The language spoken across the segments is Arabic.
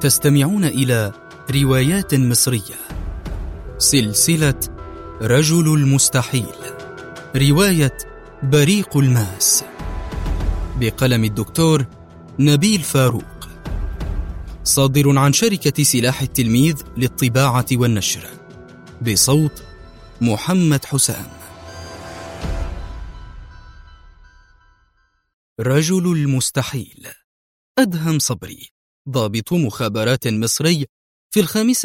تستمعون إلى روايات مصرية، سلسلة رجل المستحيل، رواية بريق الماس، بقلم الدكتور نبيل فاروق، صادر عن شركة سلاح التلميذ للطباعة والنشر، بصوت محمد حسام. رجل المستحيل. أدهم صبري، ضابط مخابرات مصري في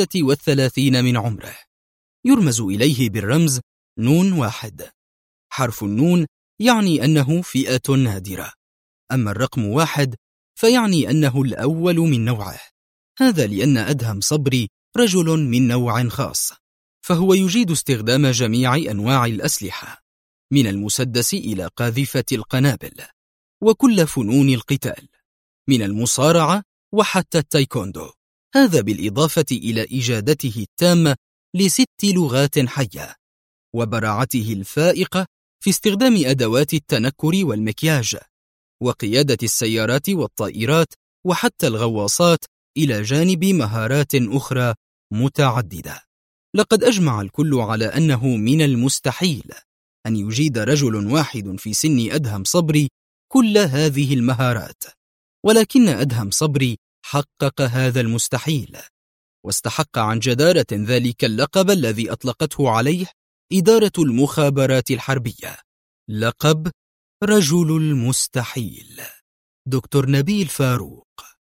35 من عمره، يرمز إليه بالرمز نون 1. حرف النون يعني أنه فئة نادرة، أما الرقم 1 فيعني أنه الأول من نوعه. هذا لأن أدهم صبري رجل من نوع خاص، فهو يجيد استخدام جميع أنواع الأسلحة، من المسدس إلى قاذفة القنابل، وكل فنون القتال، من المصارعة وحتى التايكوندو. هذا بالإضافة إلى إجادته التامة ل6 لغات حية، وبراعته الفائقة في استخدام أدوات التنكر والمكياج، وقيادة السيارات والطائرات وحتى الغواصات، إلى جانب مهارات أخرى متعددة. لقد أجمع الكل على أنه من المستحيل أن يجيد رجل واحد في سن أدهم صبري كل هذه المهارات، ولكن أدهم صبري حقق هذا المستحيل، واستحق عن جدارة ذلك اللقب الذي أطلقته عليه إدارة المخابرات الحربية، لقب رجل المستحيل. دكتور نبيل فاروق.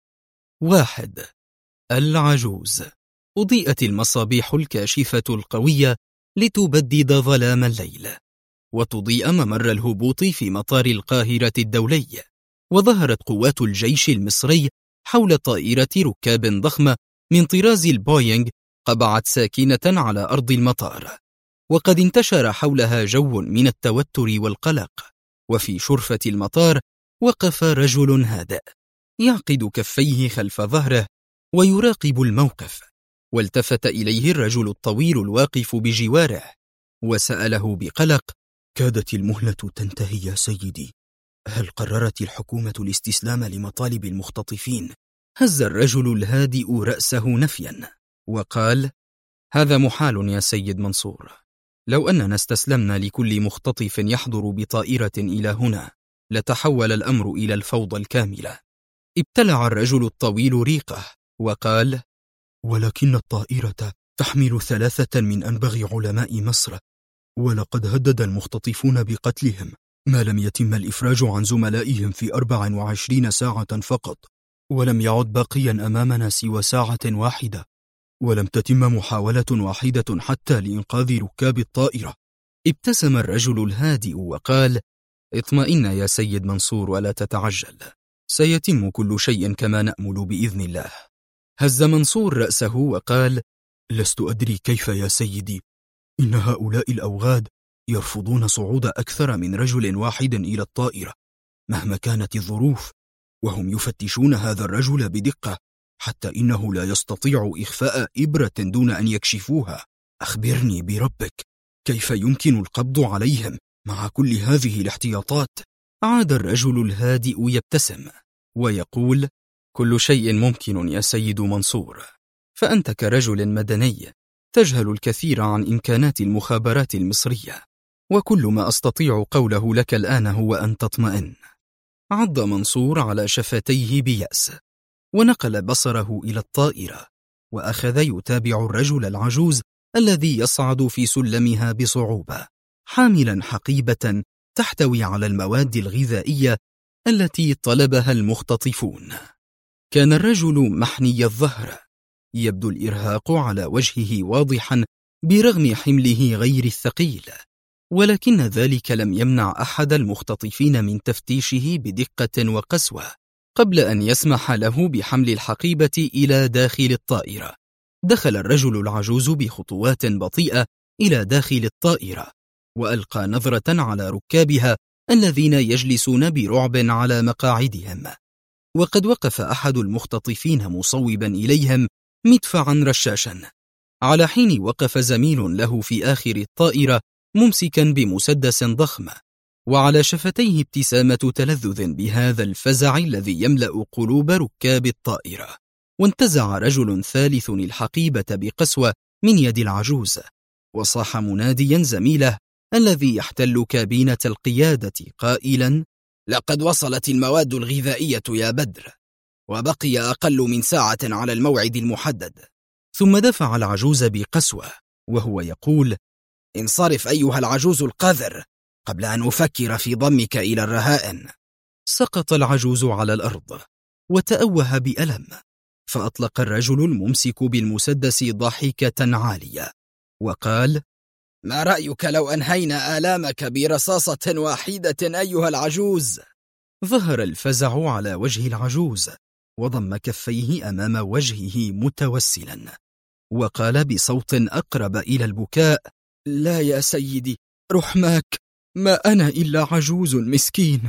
1. العجوز. أضيئت المصابيح الكاشفة القوية لتبدد ظلام الليل، وتضيء ممر الهبوط في مطار القاهرة الدولي، وظهرت قوات الجيش المصري حول طائرة ركاب ضخمة من طراز البوينغ قبعت ساكنة على أرض المطار، وقد انتشر حولها جو من التوتر والقلق. وفي شرفة المطار وقف رجل هادئ يعقد كفيه خلف ظهره ويراقب الموقف، والتفت إليه الرجل الطويل الواقف بجواره وسأله بقلق: كادت المهلة تنتهي يا سيدي، هل قررت الحكومة الاستسلام لمطالب المختطفين؟ هز الرجل الهادئ رأسه نفيا وقال: هذا محال يا سيد منصور، لو أننا استسلمنا لكل مختطف يحضر بطائرة إلى هنا لتحول الأمر إلى الفوضى الكاملة. ابتلع الرجل الطويل ريقه وقال: ولكن الطائرة تحمل 3 من أنبغ علماء مصر، ولقد هدد المختطفون بقتلهم ما لم يتم الإفراج عن زملائهم في 24 ساعة فقط، ولم يعد باقيا أمامنا سوى ساعة واحدة، ولم تتم محاولة واحدة حتى لإنقاذ ركاب الطائرة. ابتسم الرجل الهادئ وقال: اطمئن يا سيد منصور ولا تتعجل، سيتم كل شيء كما نأمل بإذن الله. هز منصور رأسه وقال: لست أدري كيف يا سيدي، إن هؤلاء الأوغاد يرفضون صعود أكثر من رجل واحد إلى الطائرة مهما كانت الظروف، وهم يفتشون هذا الرجل بدقة حتى إنه لا يستطيع إخفاء إبرة دون أن يكشفوها. أخبرني بربك، كيف يمكن القبض عليهم مع كل هذه الاحتياطات؟ عاد الرجل الهادئ يبتسم ويقول: كل شيء ممكن يا سيد منصور، فأنت كرجل مدني تجهل الكثير عن إمكانات المخابرات المصرية، وكل ما أستطيع قوله لك الآن هو أن تطمئن. عض منصور على شفتيه بيأس، ونقل بصره إلى الطائرة، وأخذ يتابع الرجل العجوز الذي يصعد في سلمها بصعوبة، حاملا حقيبة تحتوي على المواد الغذائية التي طلبها المختطفون. كان الرجل محني الظهر، يبدو الإرهاق على وجهه واضحا برغم حمله غير الثقيل، ولكن ذلك لم يمنع أحد المختطفين من تفتيشه بدقة وقسوة قبل أن يسمح له بحمل الحقيبة إلى داخل الطائرة. دخل الرجل العجوز بخطوات بطيئة إلى داخل الطائرة، وألقى نظرة على ركابها الذين يجلسون برعب على مقاعدهم، وقد وقف أحد المختطفين مصوبا إليهم مدفعا رشاشا، على حين وقف زميل له في آخر الطائرة ممسكا بمسدس ضخم، وعلى شفتيه ابتسامة تلذذ بهذا الفزع الذي يملأ قلوب ركاب الطائرة. وانتزع رجل ثالث الحقيبة بقسوة من يد العجوز، وصاح مناديا زميله الذي يحتل كابينة القيادة قائلا: لقد وصلت المواد الغذائية يا بدر، وبقي أقل من ساعة على الموعد المحدد. ثم دفع العجوز بقسوة وهو يقول: انصرف أيها العجوز القذر قبل أن أفكر في ضمك إلى الرهائن. سقط العجوز على الأرض وتأوه بألم، فأطلق الرجل الممسك بالمسدس ضحكة عالية وقال: ما رأيك لو أنهينا آلامك برصاصة واحدة أيها العجوز؟ ظهر الفزع على وجه العجوز، وضم كفيه أمام وجهه متوسلا، وقال بصوت أقرب إلى البكاء: لا يا سيدي، رحماك، ما أنا إلا عجوز مسكين،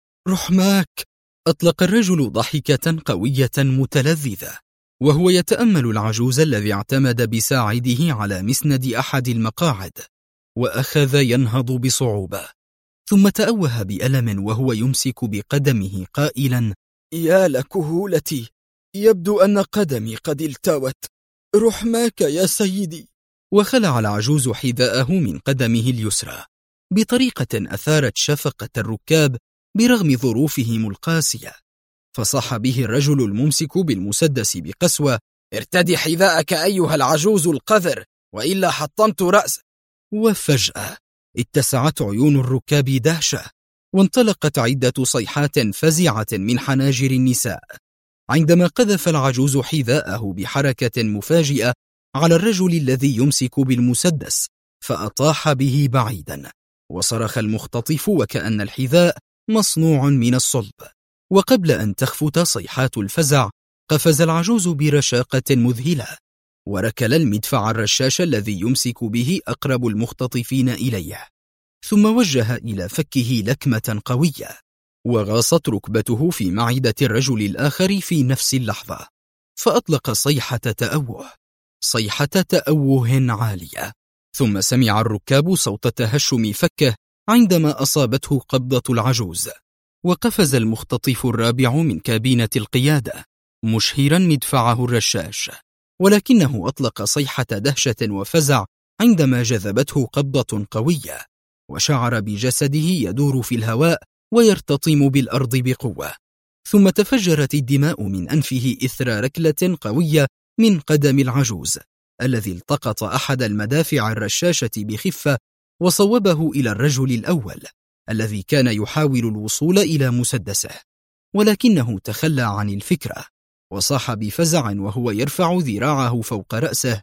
رحماك. أطلق الرجل ضحكة قوية متلذذة وهو يتأمل العجوز الذي اعتمد بساعده على مسند أحد المقاعد، وأخذ ينهض بصعوبة، ثم تأوه بألم وهو يمسك بقدمه قائلا: يا لكهولتي، يبدو أن قدمي قد التوت، رحماك يا سيدي. وخلع العجوز حذاءه من قدمه اليسرى بطريقة أثارت شفقة الركاب برغم ظروفهم القاسية، فصاح به الرجل الممسك بالمسدس بقسوة: ارتدي حذاءك أيها العجوز القذر، وإلا حطمت رأس. وفجأة اتسعت عيون الركاب دهشة، وانطلقت عدة صيحات فزعة من حناجر النساء عندما قذف العجوز حذاءه بحركة مفاجئة على الرجل الذي يمسك بالمسدس، فأطاح به بعيدا، وصرخ المختطف وكأن الحذاء مصنوع من الصلب. وقبل أن تخفت صيحات الفزع قفز العجوز برشاقة مذهلة، وركل المدفع الرشاش الذي يمسك به أقرب المختطفين إليه، ثم وجه إلى فكه لكمة قوية، وغاصت ركبته في معدة الرجل الآخر في نفس اللحظة، فأطلق صيحة تأوه عالية، ثم سمع الركاب صوت تهشم فكه عندما أصابته قبضة العجوز، وقفز المختطف الرابع من كابينة القيادة مشهرا مدفعه الرشاش، ولكنه أطلق صيحة دهشة وفزع عندما جذبته قبضة قوية، وشعر بجسده يدور في الهواء ويرتطم بالأرض بقوة، ثم تفجرت الدماء من أنفه إثر ركلة قوية من قدم العجوز الذي التقط أحد المدافع الرشاشة بخفة وصوبه إلى الرجل الأول الذي كان يحاول الوصول إلى مسدسه، ولكنه تخلى عن الفكرة وصاح بفزع وهو يرفع ذراعه فوق رأسه: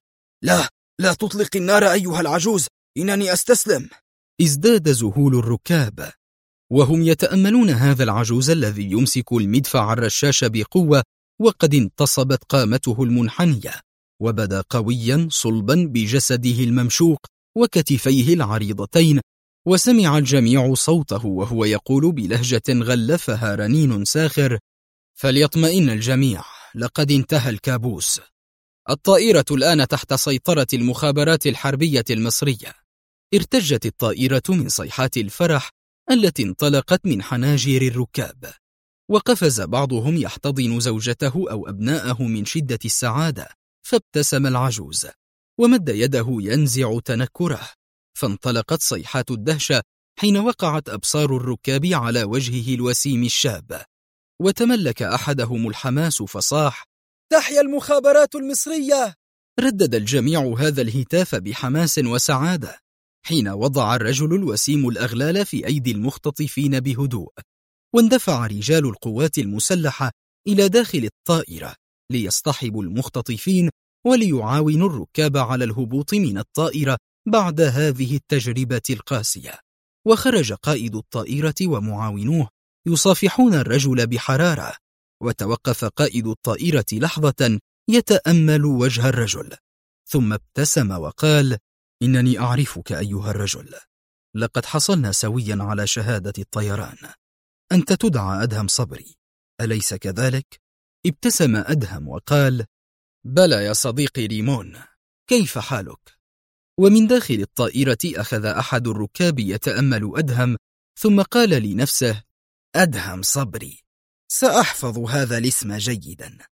لا تطلق النار أيها العجوز، إنني أستسلم. ازداد ذهول الركاب وهم يتأملون هذا العجوز الذي يمسك المدفع الرشاش بقوة، وقد انتصبت قامته المنحنية، وبدا قويا صلبا بجسده الممشوق وكتفيه العريضتين، وسمع الجميع صوته وهو يقول بلهجة غلفها رنين ساخر: فليطمئن الجميع، لقد انتهى الكابوس، الطائرة الآن تحت سيطرة المخابرات الحربية المصرية. ارتجت الطائرة من صيحات الفرح التي انطلقت من حناجر الركاب، وقفز بعضهم يحتضن زوجته أو أبناءه من شدة السعادة، فابتسم العجوز ومد يده ينزع تنكره، فانطلقت صيحات الدهشة حين وقعت أبصار الركاب على وجهه الوسيم الشاب، وتملك أحدهم الحماس فصاح: تحيا المخابرات المصرية! ردد الجميع هذا الهتاف بحماس وسعادة حين وضع الرجل الوسيم الأغلال في أيدي المختطفين بهدوء، واندفع رجال القوات المسلحة إلى داخل الطائرة ليصطحبوا المختطفين وليعاونوا الركاب على الهبوط من الطائرة بعد هذه التجربة القاسية. وخرج قائد الطائرة ومعاونوه يصافحون الرجل بحرارة، وتوقف قائد الطائرة لحظة يتأمل وجه الرجل، ثم ابتسم وقال: إنني أعرفك أيها الرجل، لقد حصلنا سويا على شهادة الطيران، أنت تدعى أدهم صبري، أليس كذلك؟ ابتسم أدهم وقال: بلى يا صديقي ريمون، كيف حالك؟ ومن داخل الطائرة أخذ أحد الركاب يتأمل أدهم، ثم قال لنفسه: أدهم صبري، سأحفظ هذا الاسم جيدا،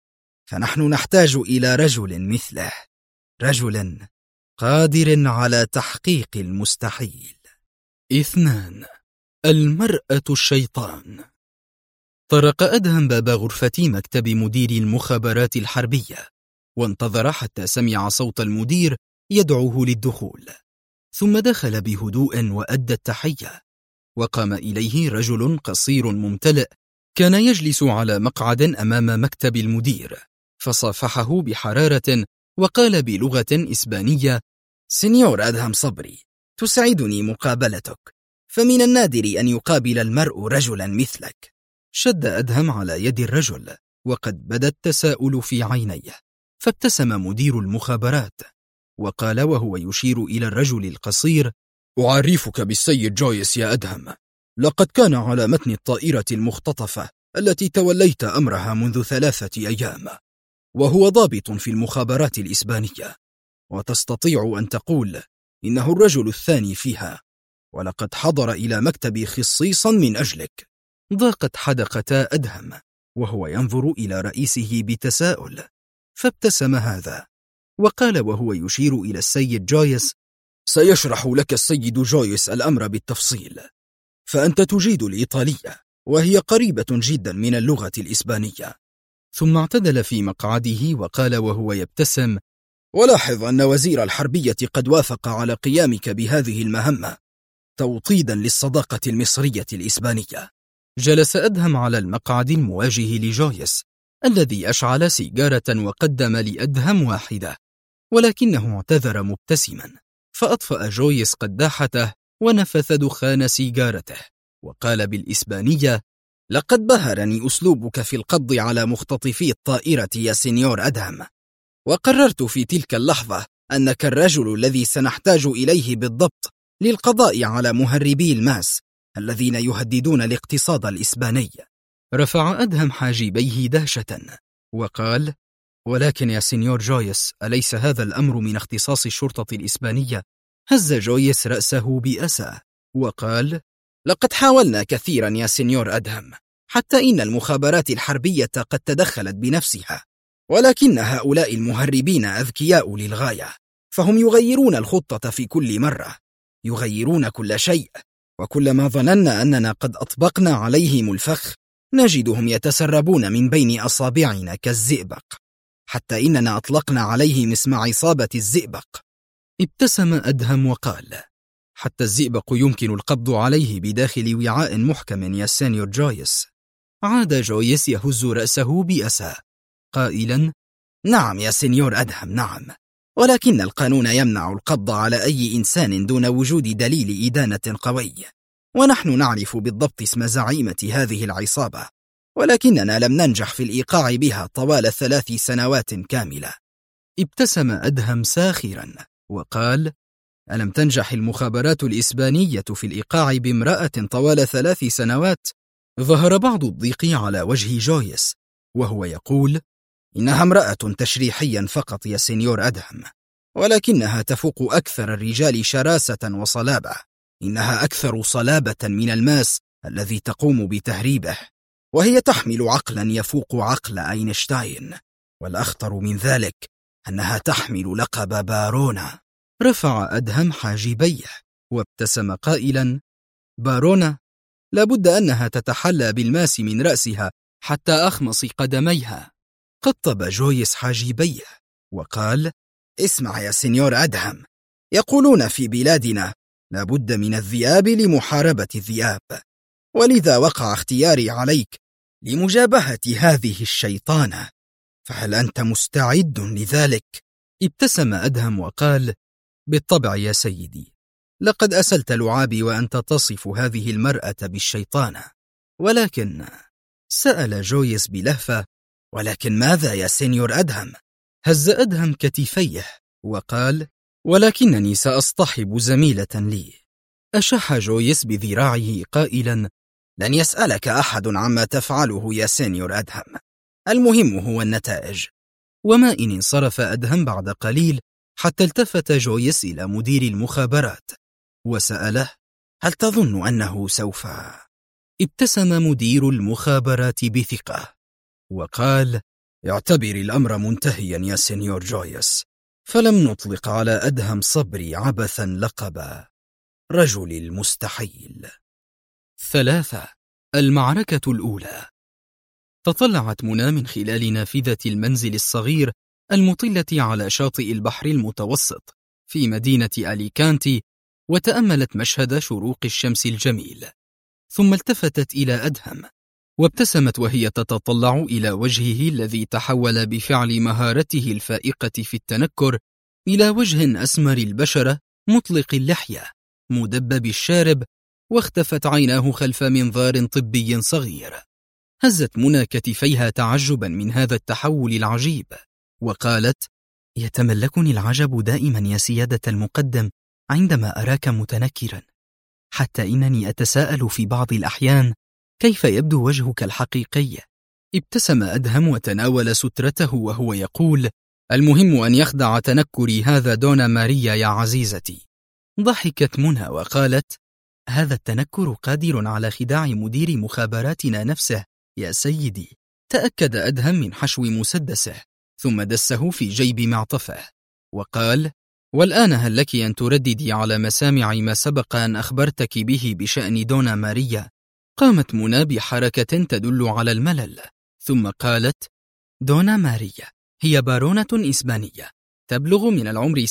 فنحن نحتاج إلى رجل مثله، رجل قادر على تحقيق المستحيل. 2. المرأة الشيطان. طرق أدهم باب غرفة مكتب مدير المخابرات الحربية، وانتظر حتى سمع صوت المدير يدعوه للدخول، ثم دخل بهدوء وأدى التحية، وقام إليه رجل قصير ممتلئ كان يجلس على مقعد أمام مكتب المدير، فصافحه بحرارة وقال بلغة إسبانية: سينيور أدهم صبري، تسعدني مقابلتك، فمن النادر أن يقابل المرء رجلا مثلك. شد أدهم على يد الرجل، وقد بدا التساؤل في عينيه، فابتسم مدير المخابرات وقال وهو يشير إلى الرجل القصير: أعرفك بالسيد جويس يا أدهم، لقد كان على متن الطائرة المختطفة التي توليت أمرها منذ 3 أيام، وهو ضابط في المخابرات الإسبانية، وتستطيع أن تقول إنه الرجل الثاني فيها، ولقد حضر إلى مكتبي خصيصا من أجلك. ضاقت حدقتا أدهم وهو ينظر إلى رئيسه بتساؤل، فابتسم هذا وقال وهو يشير إلى السيد جويس: سيشرح لك السيد جويس الأمر بالتفصيل، فأنت تجيد الإيطالية وهي قريبة جدا من اللغة الإسبانية. ثم اعتدل في مقعده وقال وهو يبتسم: ولاحظ أن وزير الحربية قد وافق على قيامك بهذه المهمة توطيدا للصداقة المصرية الإسبانية. جلس أدهم على المقعد المواجه لجويس الذي أشعل سيجارة وقدم لأدهم واحدة، ولكنه اعتذر مبتسما، فأطفأ جويس قداحته ونفث دخان سيجارته وقال بالإسبانية: لقد بهرني أسلوبك في القبض على مختطفي الطائرة يا سينيور أدهم، وقررت في تلك اللحظة أنك الرجل الذي سنحتاج إليه بالضبط للقضاء على مهربي الماس الذين يهددون الاقتصاد الإسباني. رفع أدهم حاجبيه دهشة وقال: ولكن يا سينيور جويس، أليس هذا الأمر من اختصاص الشرطة الإسبانية؟ هز جويس رأسه بأسى وقال: لقد حاولنا كثيرا يا سينيور أدهم، حتى إن المخابرات الحربية قد تدخلت بنفسها، ولكن هؤلاء المهربين أذكياء للغاية، فهم يغيرون الخطة في كل مرة، يغيرون كل شيء، وكلما ظننا أننا قد أطبقنا عليهم الفخ نجدهم يتسربون من بين أصابعنا كالزئبق، حتى إننا أطلقنا عليهم اسم عصابة الزئبق. ابتسم أدهم وقال: حتى الزئبق يمكن القبض عليه بداخل وعاء محكم يا سينيور جويس. عاد جويس يهز رأسه بأسى قائلا: نعم يا سينيور أدهم، نعم، ولكن القانون يمنع القبض على أي إنسان دون وجود دليل إدانة قوي، ونحن نعرف بالضبط اسم زعيمة هذه العصابة، ولكننا لم ننجح في الإيقاع بها طوال 3 سنوات كاملة. ابتسم أدهم ساخرا وقال: ألم تنجح المخابرات الإسبانية في الإيقاع بامرأة طوال 3 سنوات؟ ظهر بعض الضيق على وجه جويس وهو يقول: إنها امرأة تشريحيا فقط يا سينيور أدهم، ولكنها تفوق أكثر الرجال شراسة وصلابة، إنها أكثر صلابة من الماس الذي تقوم بتهريبه، وهي تحمل عقلا يفوق عقل أينشتاين، والأخطر من ذلك أنها تحمل لقب بارونا. رفع أدهم حاجبيه وابتسم قائلا: بارونا؟ لابد أنها تتحلى بالماس من رأسها حتى أخمص قدميها. قطب جويس حاجبيه وقال: اسمع يا سينيور أدهم، يقولون في بلادنا لابد من الذئاب لمحاربة الذئاب، ولذا وقع اختياري عليك لمجابهة هذه الشيطانة، فهل أنت مستعد لذلك؟ ابتسم أدهم وقال: بالطبع يا سيدي، لقد أسلت لعابي وأنت تصف هذه المرأة بالشيطانة. ولكن، سأل جويس بلهفة: ولكن ماذا يا سينيور أدهم؟ هز أدهم كتفيه وقال: ولكنني سأصطحب زميلة لي. أشح جويس بذراعه قائلا: لن يسألك أحد عما تفعله يا سينيور أدهم، المهم هو النتائج. وما إن انصرف أدهم بعد قليل حتى التفت جويس إلى مدير المخابرات وسأله: هل تظن أنه سوف؟ ابتسم مدير المخابرات بثقة وقال: اعتبر الأمر منتهيا يا سينيور جويس، فلم نطلق على أدهم صبري عبثا لقب رجل المستحيل. 3. المعركة الأولى. تطلعت منى من خلال نافذة المنزل الصغير المطلة على شاطئ البحر المتوسط في مدينة أليكانتي، وتأملت مشهد شروق الشمس الجميل، ثم التفتت إلى أدهم وابتسمت وهي تتطلع إلى وجهه الذي تحول بفعل مهارته الفائقة في التنكر إلى وجه أسمر البشرة مطلق اللحية مدبب الشارب، واختفت عيناه خلف منظار طبي صغير. هزت منى كتفيها تعجبا من هذا التحول العجيب، وقالت: يتملكني العجب دائما يا سيادة المقدم عندما أراك متنكرا، حتى إنني أتساءل في بعض الأحيان كيف يبدو وجهك الحقيقي. ابتسم أدهم وتناول سترته وهو يقول: المهم أن يخدع تنكري هذا دونا ماريا يا عزيزتي. ضحكت منى وقالت: هذا التنكر قادر على خداع مدير مخابراتنا نفسه يا سيدي. تأكد أدهم من حشو مسدسه، ثم دسه في جيب معطفه وقال: والآن هل لك أن ترددي على مسامع ما سبق أن أخبرتك به بشأن دونا ماريا؟ قامت منى بحركة تدل على الملل، ثم قالت: دونا ماريا هي بارونة إسبانية تبلغ من العمر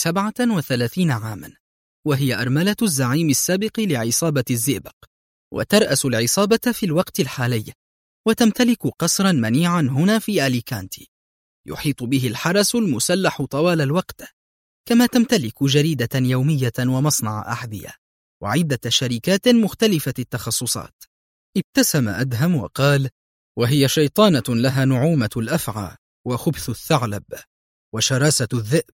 37 عاما، وهي أرملة الزعيم السابق لعصابة الزئبق، وترأس العصابة في الوقت الحالي، وتمتلك قصرا منيعا هنا في أليكانتي يحيط به الحرس المسلح طوال الوقت، كما تمتلك جريدة يومية ومصنع أحذية وعدة شركات مختلفة التخصصات. ابتسم أدهم وقال: وهي شيطانة لها نعومة الأفعى وخبث الثعلب وشراسة الذئب.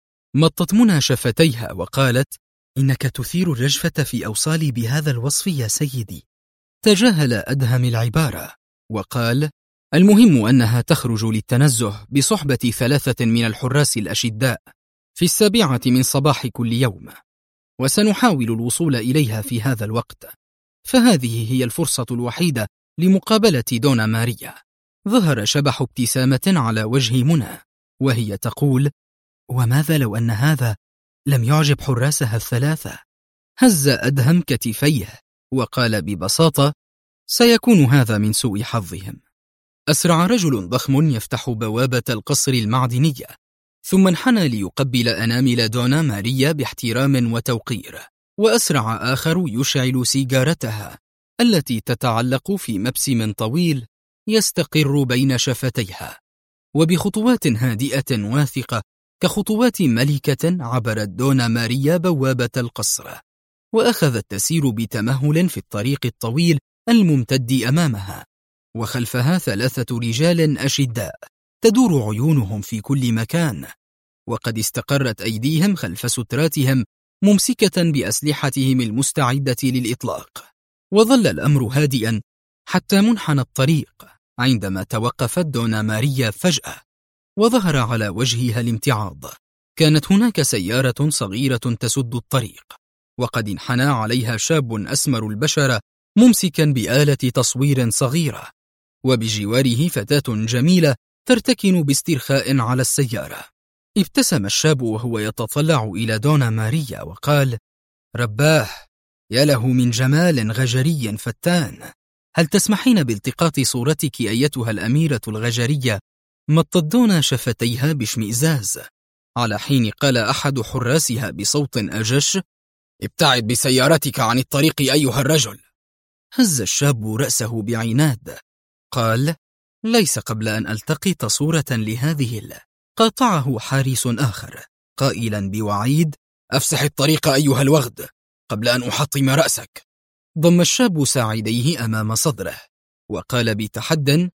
مطت منى شفتيها وقالت: إنك تثير الرجفة في أوصالي بهذا الوصف يا سيدي. تجاهل أدهم العبارة وقال: المهم أنها تخرج للتنزه بصحبة 3 من الحراس الأشداء في 7 من صباح كل يوم، وسنحاول الوصول إليها في هذا الوقت، فهذه هي الفرصة الوحيدة لمقابلة دونا ماريا. ظهر شبح ابتسامة على وجه منى وهي تقول: وماذا لو أن هذا لم يعجب حراسها 3؟ هز أدهم كتفيه وقال ببساطة: سيكون هذا من سوء حظهم. أسرع رجل ضخم يفتح بوابة القصر المعدنية، ثم انحنى ليقبل أنامل دونا ماريا باحترام وتوقير، وأسرع آخر يشعل سيجارتها التي تتعلق في مبسم طويل يستقر بين شفتيها، وبخطوات هادئة واثقة كخطوات ملكة عبرت دونا ماريا بوابة القصر، وأخذت تسير بتمهل في الطريق الطويل الممتد أمامها، وخلفها 3 رجال أشداء تدور عيونهم في كل مكان، وقد استقرت أيديهم خلف ستراتهم ممسكة بأسلحتهم المستعدة للإطلاق. وظل الأمر هادئا حتى منحنى الطريق، عندما توقفت دونا ماريا فجأة وظهر على وجهها الامتعاض. كانت هناك سيارة صغيرة تسد الطريق، وقد انحنى عليها شاب أسمر البشرة ممسكا بآلة تصوير صغيرة، وبجواره فتاة جميلة ترتكن باسترخاء على السيارة. ابتسم الشاب وهو يتطلع إلى دونا ماريا وقال: رباه، يا له من جمال غجري فتان، هل تسمحين بالتقاط صورتك أيتها الأميرة الغجرية؟ مطت دونا شفتيها باشمئزاز، على حين قال أحد حراسها بصوت أجش: ابتعد بسيارتك عن الطريق أيها الرجل. هز الشاب رأسه بعناد، قال: ليس قبل أن ألتقط صورة لهذه. قاطعه حارس آخر قائلا بوعيد: أفسح الطريق أيها الوغد قبل أن أحطم رأسك. ضم الشاب ساعديه أمام صدره وقال بتحد: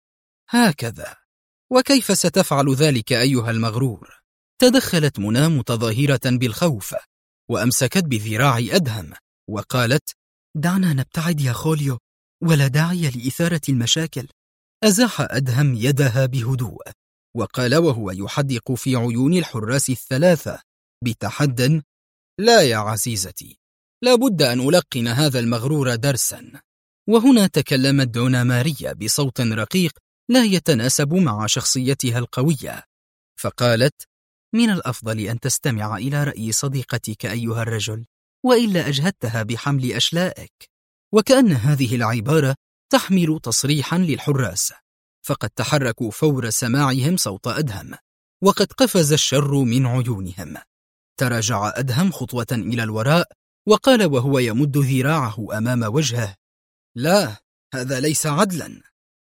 هكذا، وكيف ستفعل ذلك أيها المغرور؟ تدخلت منى متظاهرة بالخوف وأمسكت بذراع أدهم وقالت: دعنا نبتعد يا خوليو، ولا داعي لإثارة المشاكل. أزاح أدهم يدها بهدوء وقال وهو يحدق في عيون الحراس 3 بتحد: لا يا عزيزتي، لا بد أن ألقن هذا المغرور درسا. وهنا تكلمت دونا ماريا بصوت رقيق لا يتناسب مع شخصيتها القوية، فقالت: من الأفضل أن تستمع إلى رأي صديقتك أيها الرجل، وإلا أجهدتها بحمل أشلائك. وكأن هذه العبارة تحمل تصريحا للحراس، فقد تحركوا فور سماعهم صوت أدهم، وقد قفز الشر من عيونهم. تراجع أدهم خطوة إلى الوراء وقال وهو يمد ذراعه أمام وجهه: لا، هذا ليس عدلا،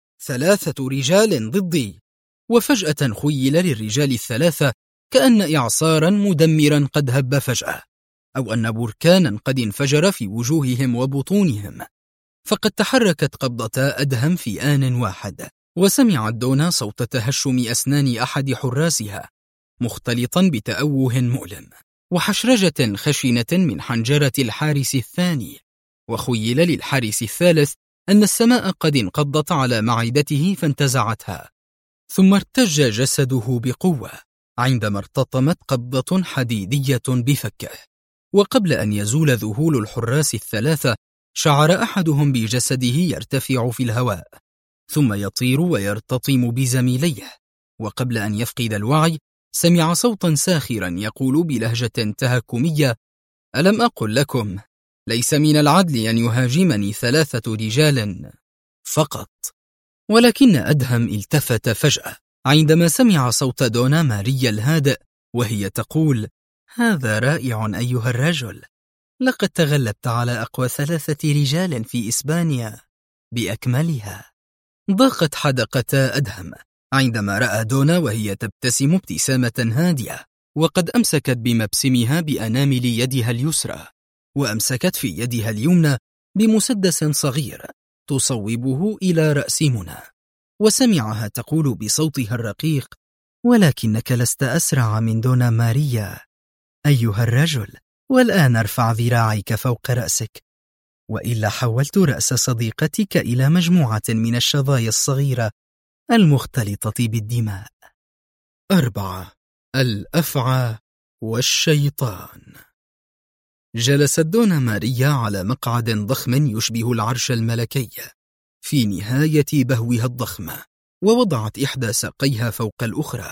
3 رجال ضدي. وفجأة خيل للرجال الثلاثة كأن إعصارا مدمرا قد هب فجأة، أو أن بركانا قد انفجر في وجوههم وبطونهم، فقد تحركت قبضتا أدهم في آن واحد، وسمعت دونا صوت تهشم أسنان أحد حراسها مختلطا بتأوه مؤلم، وحشرجة خشنة من حنجرة الحارس الثاني. وخيل للحارس الثالث أن السماء قد انقضت على معدته فانتزعتها، ثم ارتج جسده بقوة عندما ارتطمت قبضة حديدية بفكه. وقبل أن يزول ذهول الحراس الثلاثة، شعر أحدهم بجسده يرتفع في الهواء، ثم يطير ويرتطم بزميليه. وقبل أن يفقد الوعي، سمع صوتا ساخرا يقول بلهجة تهكمية: ألم أقل لكم ليس من العدل أن يهاجمني 3 رجال فقط؟ ولكن أدهم التفت فجأة عندما سمع صوت دونا ماريا الهادئ وهي تقول: هذا رائع أيها الرجل، لقد تغلبت على أقوى 3 رجال في إسبانيا بأكملها. ضاقت حدقتا أدهم عندما رأى دونا وهي تبتسم ابتسامة هادئة، وقد أمسكت بمبسمها بأنامل يدها اليسرى، وأمسكت في يدها اليمنى بمسدس صغير تصوبه إلى رأس منى، وسمعها تقول بصوتها الرقيق: ولكنك لست أسرع من دونا ماريا أيها الرجل، والآن ارفع ذراعيك فوق رأسك، وإلا حولت رأس صديقتك إلى مجموعة من الشظايا الصغيرة المختلطة بالدماء. 4. الأفعى والشيطان. جلست دونا ماريا على مقعد ضخم يشبه العرش الملكي في نهاية بهوها الضخم، ووضعت إحدى ساقيها فوق الأخرى،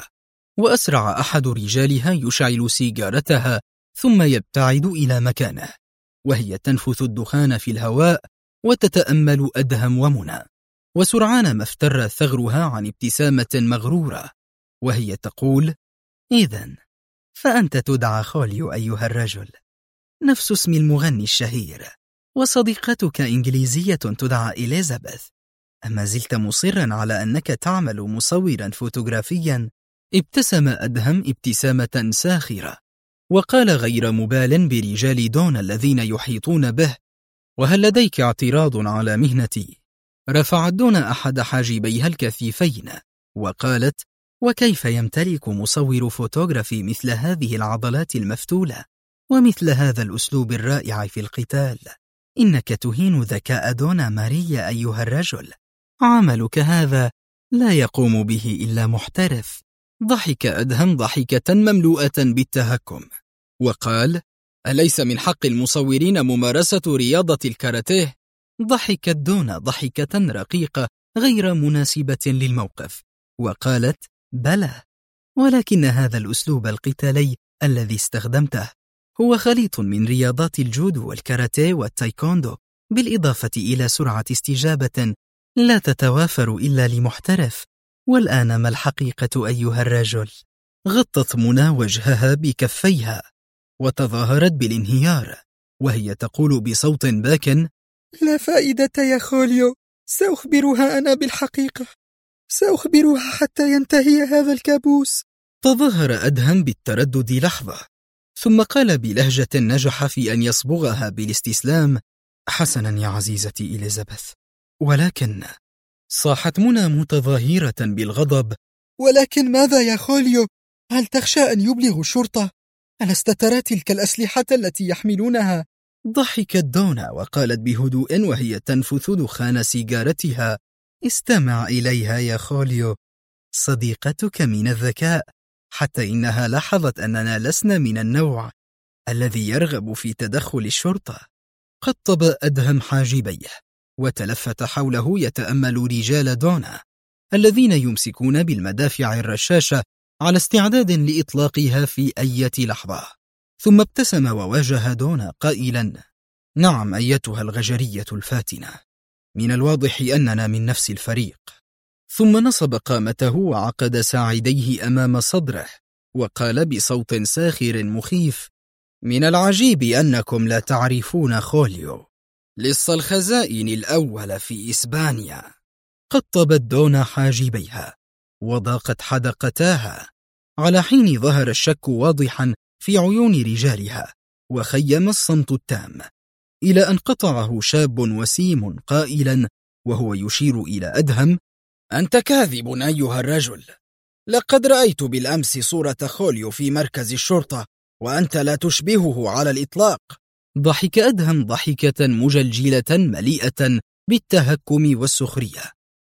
وأسرع أحد رجالها يشعل سيجارتها ثم يبتعد إلى مكانه، وهي تنفث الدخان في الهواء وتتأمل أدهم ومنى. وسرعان ما افتر ثغرها عن ابتسامة مغرورة وهي تقول: إذن فأنت تدعى خوليو أيها الرجل، نفس اسم المغني الشهير، وصديقتك إنجليزية تدعى إليزابيث. أما زلت مصرا على أنك تعمل مصورا فوتوغرافيا؟ ابتسم أدهم ابتسامة ساخرة وقال غير مبال برجال دونا الذين يحيطون به: وهل لديك اعتراض على مهنتي؟ رفعت دونا أحد حاجبيها الكثيفين وقالت: وكيف يمتلك مصور فوتوغرافي مثل هذه العضلات المفتولة ومثل هذا الأسلوب الرائع في القتال؟ إنك تهين ذكاء دونا ماريا أيها الرجل، عملك هذا لا يقوم به إلا محترف. ضحك أدهم ضحكة مملوءة بالتهكم وقال: أليس من حق المصورين ممارسة رياضة الكاراتيه؟ ضحكت دونا ضحكة رقيقة غير مناسبة للموقف وقالت: بلى، ولكن هذا الأسلوب القتالي الذي استخدمته هو خليط من رياضات الجودو والكاراتيه والتايكوندو، بالإضافة إلى سرعة استجابة لا تتوافر إلا لمحترف. والآن ما الحقيقة أيها الرجل؟ غطت منى وجهها بكفيها وتظاهرت بالانهيار وهي تقول بصوت باكٍ: لا فائدة يا خوليو، سأخبرها أنا بالحقيقة، سأخبرها حتى ينتهي هذا الكابوس. تظاهر أدهم بالتردد لحظة، ثم قال بلهجة نجح في أن يصبغها بالاستسلام: حسنا يا عزيزتي إليزابيث، ولكن... صاحت منى متظاهرة بالغضب: ولكن ماذا يا خوليو؟ هل تخشى أن يبلغوا الشرطة؟ ألست ترى تلك الأسلحة التي يحملونها؟ ضحكت دونا وقالت بهدوء وهي تنفث دخان سيجارتها: استمع إليها يا خوليو، صديقتك من الذكاء، حتى إنها لاحظت أننا لسنا من النوع الذي يرغب في تدخل الشرطة. قطب أدهم حاجبيه وتلفت حوله يتأمل رجال دونا، الذين يمسكون بالمدافع الرشاشة على استعداد لإطلاقها في أي لحظة. ثم ابتسم وواجه دونا قائلا: نعم أيتها الغجرية الفاتنة، من الواضح أننا من نفس الفريق. ثم نصب قامته وعقد ساعديه أمام صدره وقال بصوت ساخر مخيف: من العجيب أنكم لا تعرفون خوليو، لص الخزائن الأول في إسبانيا. قطبت دونا حاجبيها وضاقت حدقتاها، على حين ظهر الشك واضحا في عيون رجالها، وخيم الصمت التام، إلى أن قطعه شاب وسيم قائلا وهو يشير إلى أدهم: أنت كاذب أيها الرجل، لقد رأيت بالأمس صورة خوليو في مركز الشرطة وأنت لا تشبهه على الإطلاق. ضحك أدهم ضحكة مجلجلة مليئة بالتهكم والسخرية،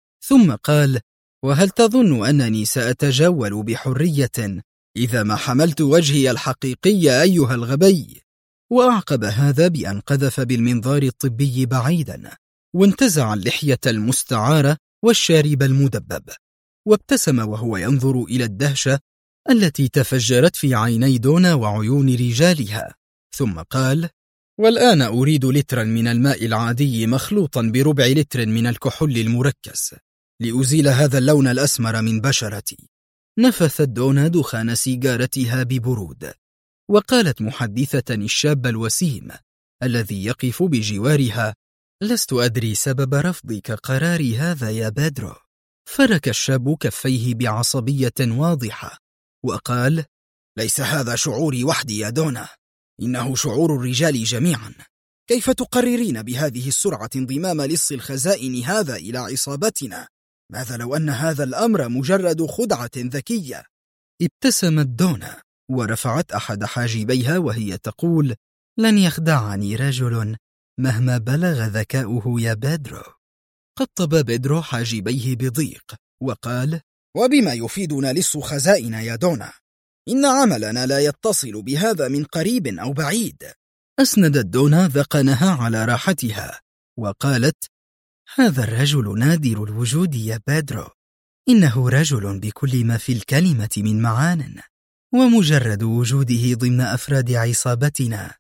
ثم قال: وهل تظن أنني سأتجول بحرية إذا ما حملت وجهي الحقيقي أيها الغبي؟ وأعقب هذا بأن قذف بالمنظار الطبي بعيدا، وانتزع اللحية المستعارة والشارب المدبب، وابتسم وهو ينظر إلى الدهشة التي تفجرت في عيني دونا وعيون رجالها، ثم قال: والآن أريد لترا من الماء العادي مخلوطا بربع لتر من الكحول المركز لأزيل هذا اللون الأسمر من بشرتي. نفثت دونا دخان سيجارتها ببرود، وقالت محدثة الشاب الوسيم الذي يقف بجوارها: لست أدري سبب رفضك قراري هذا يا بيدرو. فرك الشاب كفيه بعصبية واضحة وقال: ليس هذا شعوري وحدي يا دونا، إنه شعور الرجال جميعا. كيف تقررين بهذه السرعة انضمام لص الخزائن هذا إلى عصابتنا؟ ماذا لو أن هذا الأمر مجرد خدعة ذكية؟ ابتسمت دونا ورفعت أحد حاجبيها وهي تقول: لن يخدعني رجل مهما بلغ ذكاؤه يا بيدرو. قطب بيدرو حاجبيه بضيق وقال: وبما يفيدنا لص خزائن يا دونا؟ إن عملنا لا يتصل بهذا من قريب أو بعيد. أسندت دونا ذقنها على راحتها وقالت: هذا الرجل نادر الوجود يا بيدرو، إنه رجل بكل ما في الكلمة من معان، ومجرد وجوده ضمن أفراد عصابتنا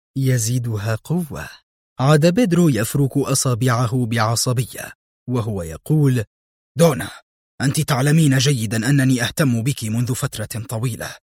يزيدها قوة. عاد بيدرو يفرك أصابعه بعصبية وهو يقول: دونا، أنت تعلمين جيدا أنني أهتم بك منذ فترة طويلة.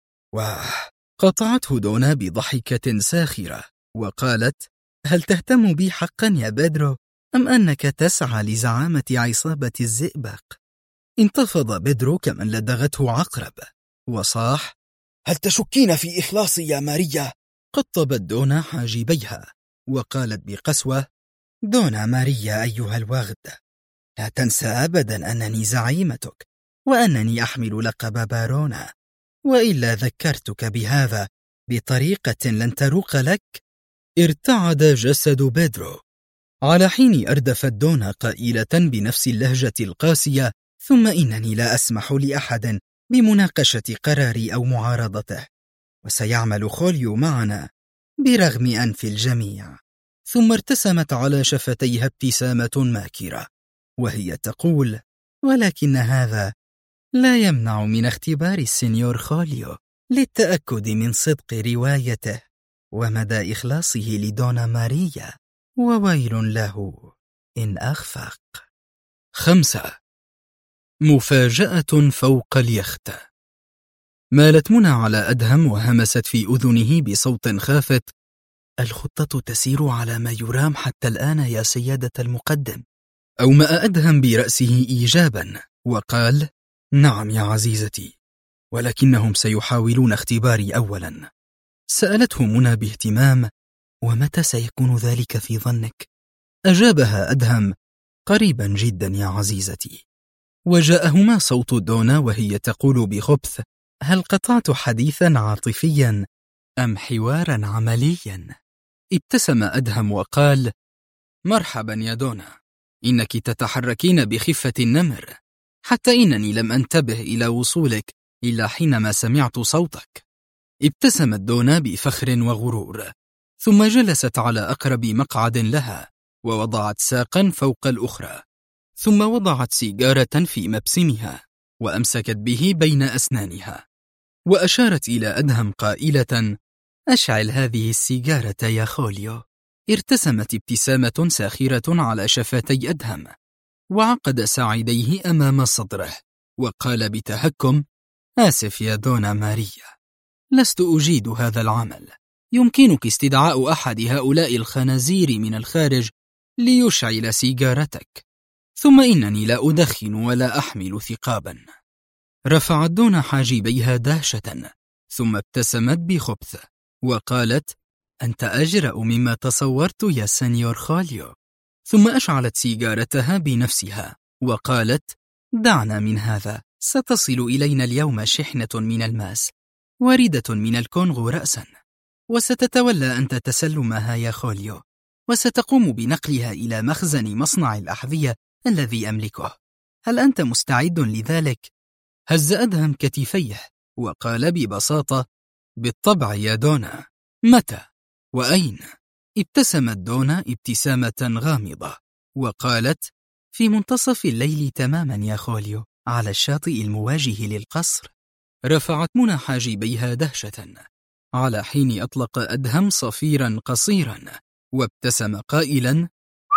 قطعته دونا بضحكة ساخرة وقالت: هل تهتم بي حقا يا بيدرو، أم أنك تسعى لزعامة عصابة الزئبق؟ انتفض بيدرو كمن لدغته عقرب وصاح: هل تشكين في إخلاصي يا ماريا؟ قطبت دونا حاجبيها وقالت بقسوة: دونا ماريا أيها الوغد، لا تنسى أبدا أنني زعيمتك وأنني أحمل لقب بارونا، وإلا ذكرتك بهذا بطريقة لن تروق لك. ارتعد جسد بيدرو، على حين أردفت دونا قائلة بنفس اللهجة القاسية: ثم إنني لا أسمح لأحد بمناقشة قراري أو معارضته، وسيعمل خوليو معنا برغم أنف الجميع. ثم ارتسمت على شفتيها ابتسامة ماكرة وهي تقول: ولكن هذا لا يمنع من اختبار السنيور خوليو للتأكد من صدق روايته ومدى إخلاصه لدونا ماريا، وويل له إن أخفق. 5. مفاجأة فوق اليخت. مالت منى على أدهم وهمست في أذنه بصوت خافت: الخطة تسير على ما يرام حتى الآن يا سيادة المقدم. أومأ أدهم برأسه إيجابا وقال: نعم يا عزيزتي، ولكنهم سيحاولون اختباري أولا. سألته منى باهتمام: ومتى سيكون ذلك في ظنك؟ أجابها أدهم: قريبا جدا يا عزيزتي. وجاءهما صوت دونا وهي تقول بخبث: هل قطعت حديثا عاطفيا أم حوارا عمليا؟ ابتسم أدهم وقال: مرحبا يا دونا، إنك تتحركين بخفة النمر، حتى إنني لم أنتبه إلى وصولك إلا حينما سمعت صوتك. ابتسمت دونا بفخر وغرور، ثم جلست على أقرب مقعد لها ووضعت ساقا فوق الأخرى، ثم وضعت سيجارة في مبسمها وأمسكت به بين أسنانها، وأشارت إلى أدهم قائلة: أشعل هذه السيجارة يا خوليو. ارتسمت ابتسامة ساخرة على شفتي أدهم، وعقد ساعديه أمام صدره وقال بتهكم: آسف يا دونا ماريا، لست أجيد هذا العمل. يمكنك استدعاء أحد هؤلاء الخنازير من الخارج ليشعل سيجارتك، ثم إنني لا أدخن ولا أحمل ثقابا. رفعت دونا حاجبيها دهشة، ثم ابتسمت بخبث وقالت: أنت أجرأ مما تصورت يا سنيور خوليو. ثم أشعلت سيجارتها بنفسها وقالت: دعنا من هذا، ستصل إلينا اليوم شحنة من الماس واردة من الكونغو رأسا، وستتولى أنت تسلمها يا خوليو، وستقوم بنقلها إلى مخزن مصنع الأحذية الذي أملكه. هل أنت مستعد لذلك؟ هز أدهم كتفيه وقال ببساطة: بالطبع يا دونا. متى؟ وأين؟ ابتسمت دونا ابتسامة غامضة وقالت: في منتصف الليل تماما يا خوليو، على الشاطئ المواجه للقصر. رفعت منى حاجبيها دهشة، على حين أطلق أدهم صفيرا قصيرا وابتسم قائلا: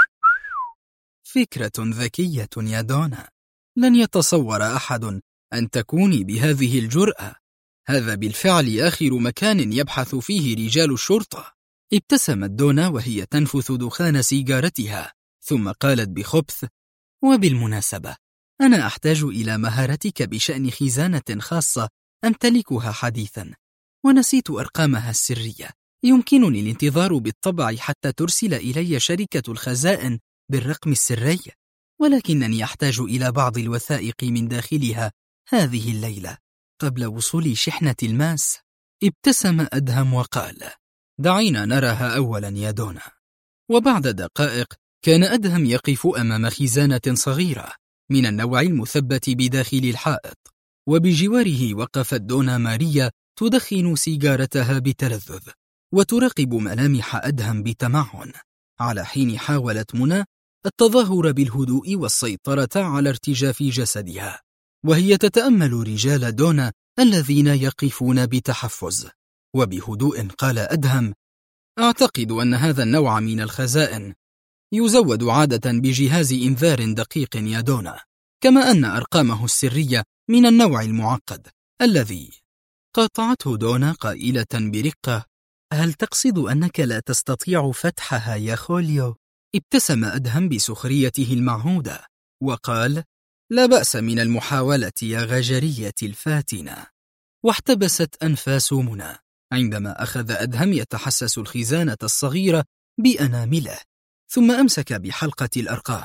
فكرة ذكية يا دونا، لن يتصور أحد أن تكوني بهذه الجرأة. هذا بالفعل آخر مكان يبحث فيه رجال الشرطة. ابتسمت دونا وهي تنفث دخان سيجارتها، ثم قالت بخبث: وبالمناسبة، أنا أحتاج إلى مهارتك بشأن خزانة خاصة أمتلكها حديثا، ونسيت أرقامها السرية. يمكنني الانتظار بالطبع حتى ترسل إلي شركة الخزائن بالرقم السري، ولكنني أحتاج إلى بعض الوثائق من داخلها هذه الليلة قبل وصول شحنة الماس. ابتسم أدهم وقال: دعينا نراها أولا يا دونا. وبعد دقائق كان أدهم يقف أمام خزانة صغيرة من النوع المثبت بداخل الحائط، وبجواره وقفت دونا ماريا تدخن سيجارتها بتلذذ وتراقب ملامح أدهم بتمعن، على حين حاولت منى التظاهر بالهدوء والسيطرة على ارتجاف جسدها، وهي تتأمل رجال دونا الذين يقفون بتحفز. وبهدوء قال أدهم: أعتقد أن هذا النوع من الخزائن يزود عادة بجهاز إنذار دقيق يا دونا، كما أن أرقامه السرية من النوع المعقد الذي. قاطعته دونا قائلة برقة: هل تقصد أنك لا تستطيع فتحها يا خوليو؟ ابتسم أدهم بسخريته المعهودة وقال: لا بأس من المحاولة يا غجرية الفاتنة. واحتبست أنفاس منى عندما أخذ أدهم يتحسس الخزانة الصغيرة بأنامله، ثم أمسك بحلقة الأرقام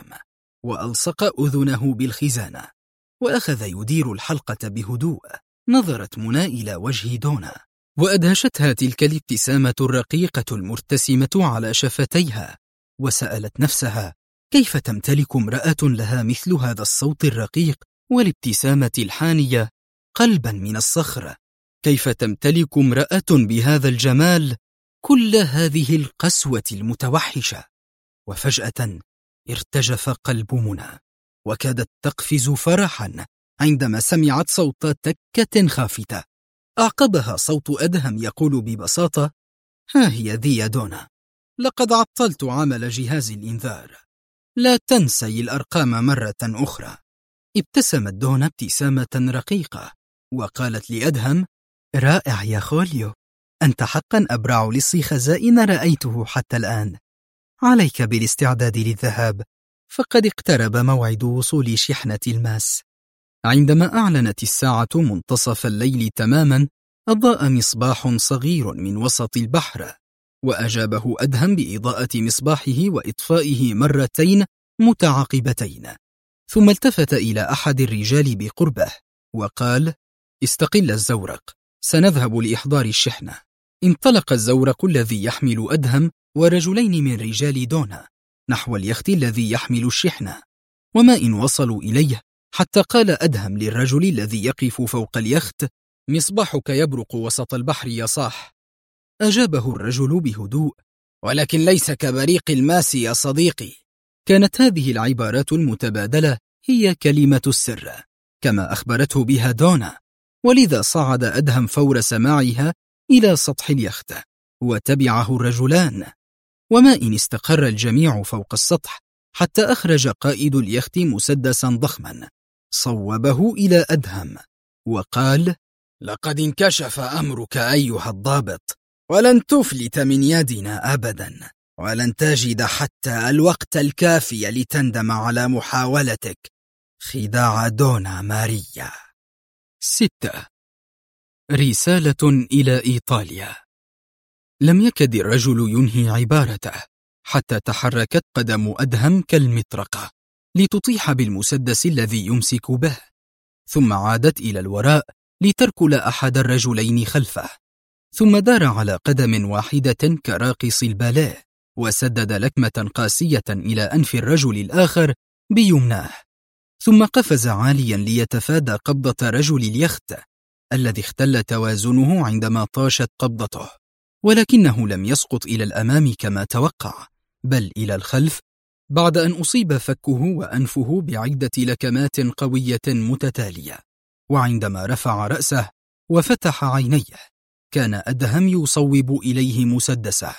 وألصق أذنه بالخزانة وأخذ يدير الحلقة بهدوء. نظرت منى إلى وجه دونا وأدهشتها تلك الابتسامة الرقيقة المرتسمة على شفتيها، وسألت نفسها: كيف تمتلك امرأة لها مثل هذا الصوت الرقيق والابتسامة الحانية قلبا من الصخر؟ كيف تمتلك امرأة بهذا الجمال كل هذه القسوة المتوحشة؟ وفجأة ارتجف قلب منى، وكادت تقفز فرحا عندما سمعت صوت تكة خافتة. أعقبها صوت أدهم يقول ببساطة: ها هي ذي يا دونا، لقد عطلت عمل جهاز الإنذار، لا تنسي الأرقام مرة أخرى. ابتسمت دونا ابتسامة رقيقة وقالت لأدهم: رائع يا خوليو، أنت حقا أبرع لص خزائن رأيته حتى الآن. عليك بالاستعداد للذهاب، فقد اقترب موعد وصول شحنة الماس. عندما أعلنت الساعة منتصف الليل تماما، أضاء مصباح صغير من وسط البحر، وأجابه أدهم بإضاءة مصباحه وإطفائه مرتين متعاقبتين، ثم التفت إلى أحد الرجال بقربه وقال: استقل الزورق، سنذهب لإحضار الشحنة. انطلق الزورق الذي يحمل أدهم ورجلين من رجال دونا نحو اليخت الذي يحمل الشحنة، وما إن وصلوا إليه حتى قال أدهم للرجل الذي يقف فوق اليخت: مصباحك يبرق وسط البحر يا صاح. أجابه الرجل بهدوء: ولكن ليس كبريق الماس يا صديقي. كانت هذه العبارات المتبادلة هي كلمة السر كما أخبرته بها دونا، ولذا صعد أدهم فور سماعها إلى سطح اليخت وتبعه الرجلان. وما إن استقر الجميع فوق السطح حتى أخرج قائد اليخت مسدسا ضخما صوبه إلى أدهم وقال: لقد انكشف أمرك أيها الضابط، ولن تفلت من يدنا أبدا، ولن تجد حتى الوقت الكافي لتندم على محاولتك خداع دونا ماريا. 6. رسالة إلى إيطاليا. لم يكد الرجل ينهي عبارته حتى تحركت قدم أدهم كالمطرقة لتطيح بالمسدس الذي يمسك به، ثم عادت إلى الوراء لتركل أحد الرجلين خلفه، ثم دار على قدم واحدة كراقص الباليه وسدد لكمة قاسية إلى أنف الرجل الآخر بيمناه، ثم قفز عاليا ليتفادى قبضة رجل اليخت الذي اختل توازنه عندما طاشت قبضته، ولكنه لم يسقط إلى الأمام كما توقع، بل إلى الخلف بعد أن أصيب فكه وأنفه بعدة لكمات قوية متتالية. وعندما رفع رأسه وفتح عينيه كان أدهم يصوب إليه مسدسه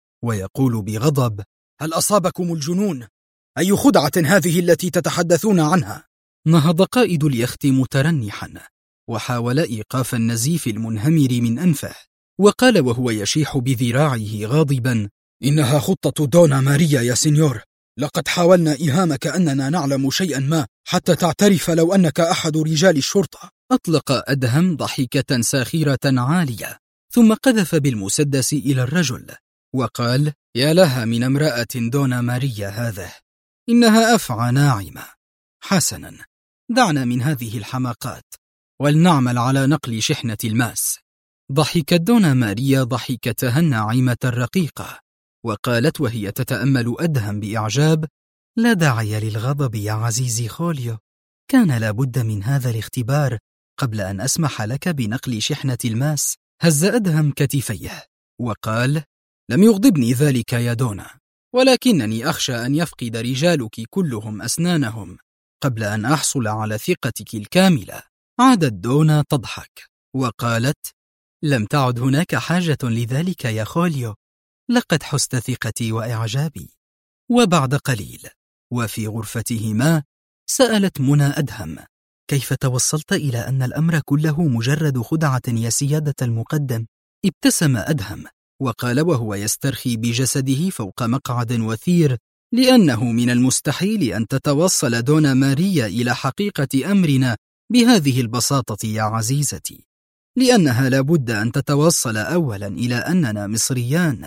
ويقول بغضب: هل أصابكم الجنون؟ أي خدعة هذه التي تتحدثون عنها؟ نهض قائد اليخت مترنحا وحاول إيقاف النزيف المنهمر من أنفه، وقال وهو يشيح بذراعه غاضبا: إنها خطة دونا ماريا يا سينيور، لقد حاولنا إيهامك أننا نعلم شيئا ما حتى تعترف لو أنك أحد رجال الشرطة. أطلق أدهم ضحكة ساخرة عالية ثم قذف بالمسدس إلى الرجل وقال: يا لها من امرأة دونا ماريا هذه، إنها أفعى ناعمة. حسنا، دعنا من هذه الحماقات ولنعمل على نقل شحنة الماس. ضحكت دونا ماريا ضحكتها الناعمة الرقيقة وقالت وهي تتأمل أدهم بإعجاب: لا داعي للغضب يا عزيزي خوليو، كان لابد من هذا الاختبار قبل أن أسمح لك بنقل شحنة الماس. هز أدهم كتفيه وقال: لم يغضبني ذلك يا دونا، ولكنني أخشى أن يفقد رجالك كلهم أسنانهم قبل أن أحصل على ثقتك الكاملة. عادت دونا تضحك وقالت: لم تعد هناك حاجة لذلك يا خوليو، لقد حزت ثقتي وإعجابي. وبعد قليل وفي غرفتهما سألت منى أدهم: كيف توصلت إلى أن الأمر كله مجرد خدعة يا سيادة المقدم؟ ابتسم أدهم وقال وهو يسترخي بجسده فوق مقعد وثير: لأنه من المستحيل أن تتوصل دونا ماريا إلى حقيقة أمرنا بهذه البساطة يا عزيزتي، لأنها لابد أن تتوصل أولا إلى أننا مصريان،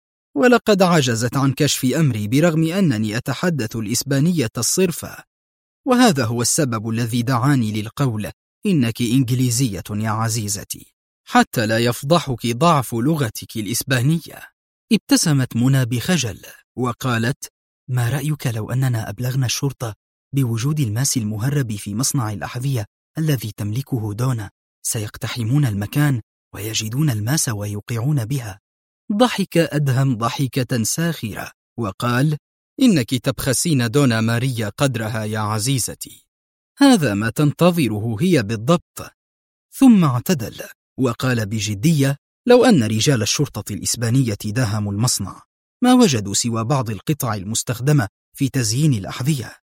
ولقد عجزت عن كشف أمري برغم أنني أتحدث الإسبانية الصرفة، وهذا هو السبب الذي دعاني للقول إنك إنجليزية يا عزيزتي، حتى لا يفضحك ضعف لغتك الإسبانية. ابتسمت منى بخجل وقالت: ما رأيك لو أننا أبلغنا الشرطة بوجود الماس المهرب في مصنع الأحذية الذي تملكه دونا؟ سيقتحمون المكان ويجدون الماس ويوقعون بها. ضحك أدهم ضحكة ساخرة وقال: إنك تبخسين دونا ماريا قدرها يا عزيزتي، هذا ما تنتظره هي بالضبط. ثم اعتدل وقال بجدية: لو أن رجال الشرطة الإسبانية داهموا المصنع ما وجدوا سوى بعض القطع المستخدمة في تزيين الأحذية.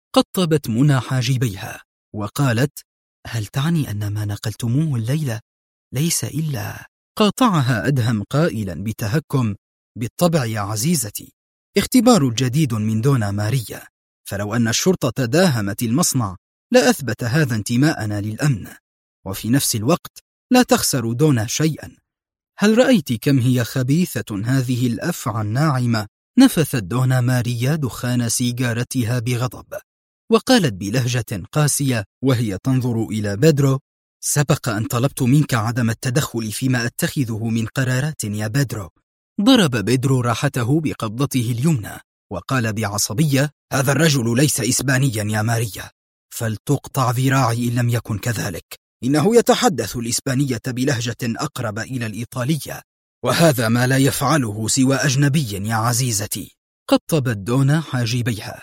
قطبت منى حاجبيها وقالت: هل تعني أن ما نقلتموه الليلة ليس إلا؟ قاطعها أدهم قائلا بتهكم: بالطبع يا عزيزتي، اختبار جديد من دونا ماريا، فلو أن الشرطة داهمت المصنع لأثبت هذا انتماءنا للأمن، وفي نفس الوقت لا تخسر دونا شيئا. هل رأيت كم هي خبيثة هذه الأفعى الناعمة؟ نفثت دونا ماريا دخان سيجارتها بغضب وقالت بلهجة قاسية وهي تنظر إلى بيدرو: سبق أن طلبت منك عدم التدخل فيما أتخذه من قرارات يا بيدرو. ضرب بيدرو راحته بقبضته اليمنى وقال بعصبية: هذا الرجل ليس إسبانيا يا ماريا، فلتقطع ذراعي إن لم يكن كذلك، إنه يتحدث الإسبانية بلهجة أقرب إلى الإيطالية، وهذا ما لا يفعله سوى أجنبي يا عزيزتي. قطبت دونا حاجبيها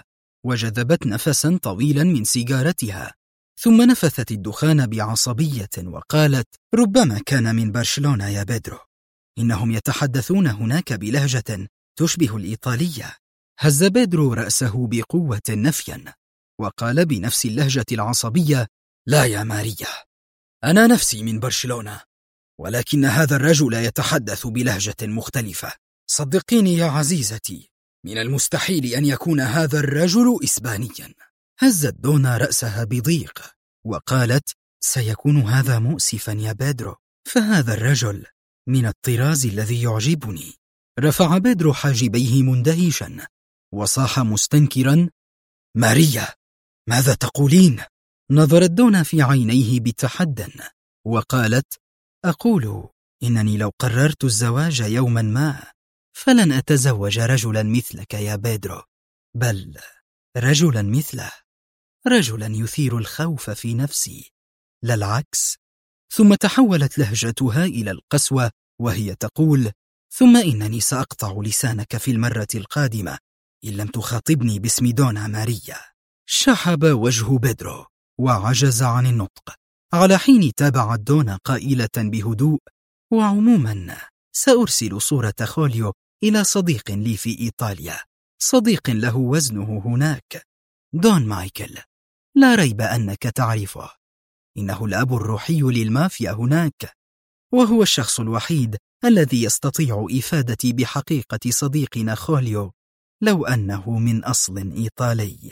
وجذبت نفسا طويلا من سيجارتها، ثم نفثت الدخان بعصبية وقالت: ربما كان من برشلونة يا بيدرو، إنهم يتحدثون هناك بلهجة تشبه الإيطالية. هز بيدرو رأسه بقوة نفيا وقال بنفس اللهجة العصبية: لا يا ماريا، أنا نفسي من برشلونة، ولكن هذا الرجل يتحدث بلهجة مختلفة. صدقيني يا عزيزتي، من المستحيل أن يكون هذا الرجل إسبانيا. هزت دونا رأسها بضيق وقالت: سيكون هذا مؤسفا يا بيدرو، فهذا الرجل من الطراز الذي يعجبني. رفع بيدرو حاجبيه مندهشا وصاح مستنكرا: ماريا، ماذا تقولين؟ نظرت دونا في عينيه بتحد وقالت: أقول إنني لو قررت الزواج يوما ما فلن أتزوج رجلا مثلك يا بيدرو، بل رجلا مثله، رجلا يثير الخوف في نفسي، لا العكس. ثم تحولت لهجتها إلى القسوة وهي تقول: ثم إنني سأقطع لسانك في المرة القادمة إن لم تخاطبني باسم دونا ماريا. شحب وجه بيدرو وعجز عن النطق. على حين تابعت دونا قائلة بهدوء: وعموما سأرسل صورة خوليو إلى صديق لي في إيطاليا، صديق له وزنه هناك، دون مايكل، لا ريب أنك تعرفه، إنه الأب الروحي للمافيا هناك، وهو الشخص الوحيد الذي يستطيع إفادتي بحقيقة صديقنا خوليو لو أنه من أصل إيطالي.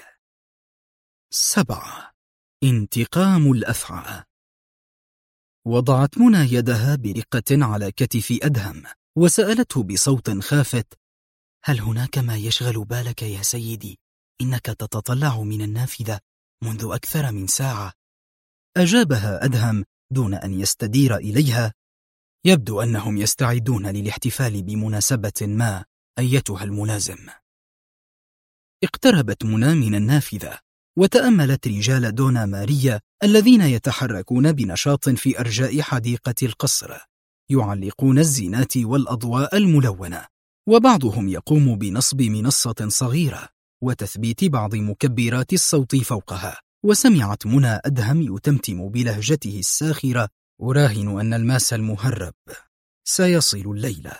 7. انتقام الأفعى. وضعت منى يدها برقة على كتف أدهم وسألته بصوت خافت: هل هناك ما يشغل بالك يا سيدي؟ إنك تتطلع من النافذة منذ أكثر من ساعة. أجابها أدهم دون أن يستدير إليها: يبدو أنهم يستعدون للاحتفال بمناسبة ما أيتها الملازم. اقتربت منى من النافذة وتأملت رجال دونا ماريا الذين يتحركون بنشاط في أرجاء حديقة القصر، يعلقون الزينات والأضواء الملونة، وبعضهم يقوم بنصب منصة صغيرة وتثبيت بعض مكبرات الصوت فوقها. وسمعت منى أدهم يتمتم بلهجته الساخرة: أراهن أن الماس المهرب سيصل الليلة.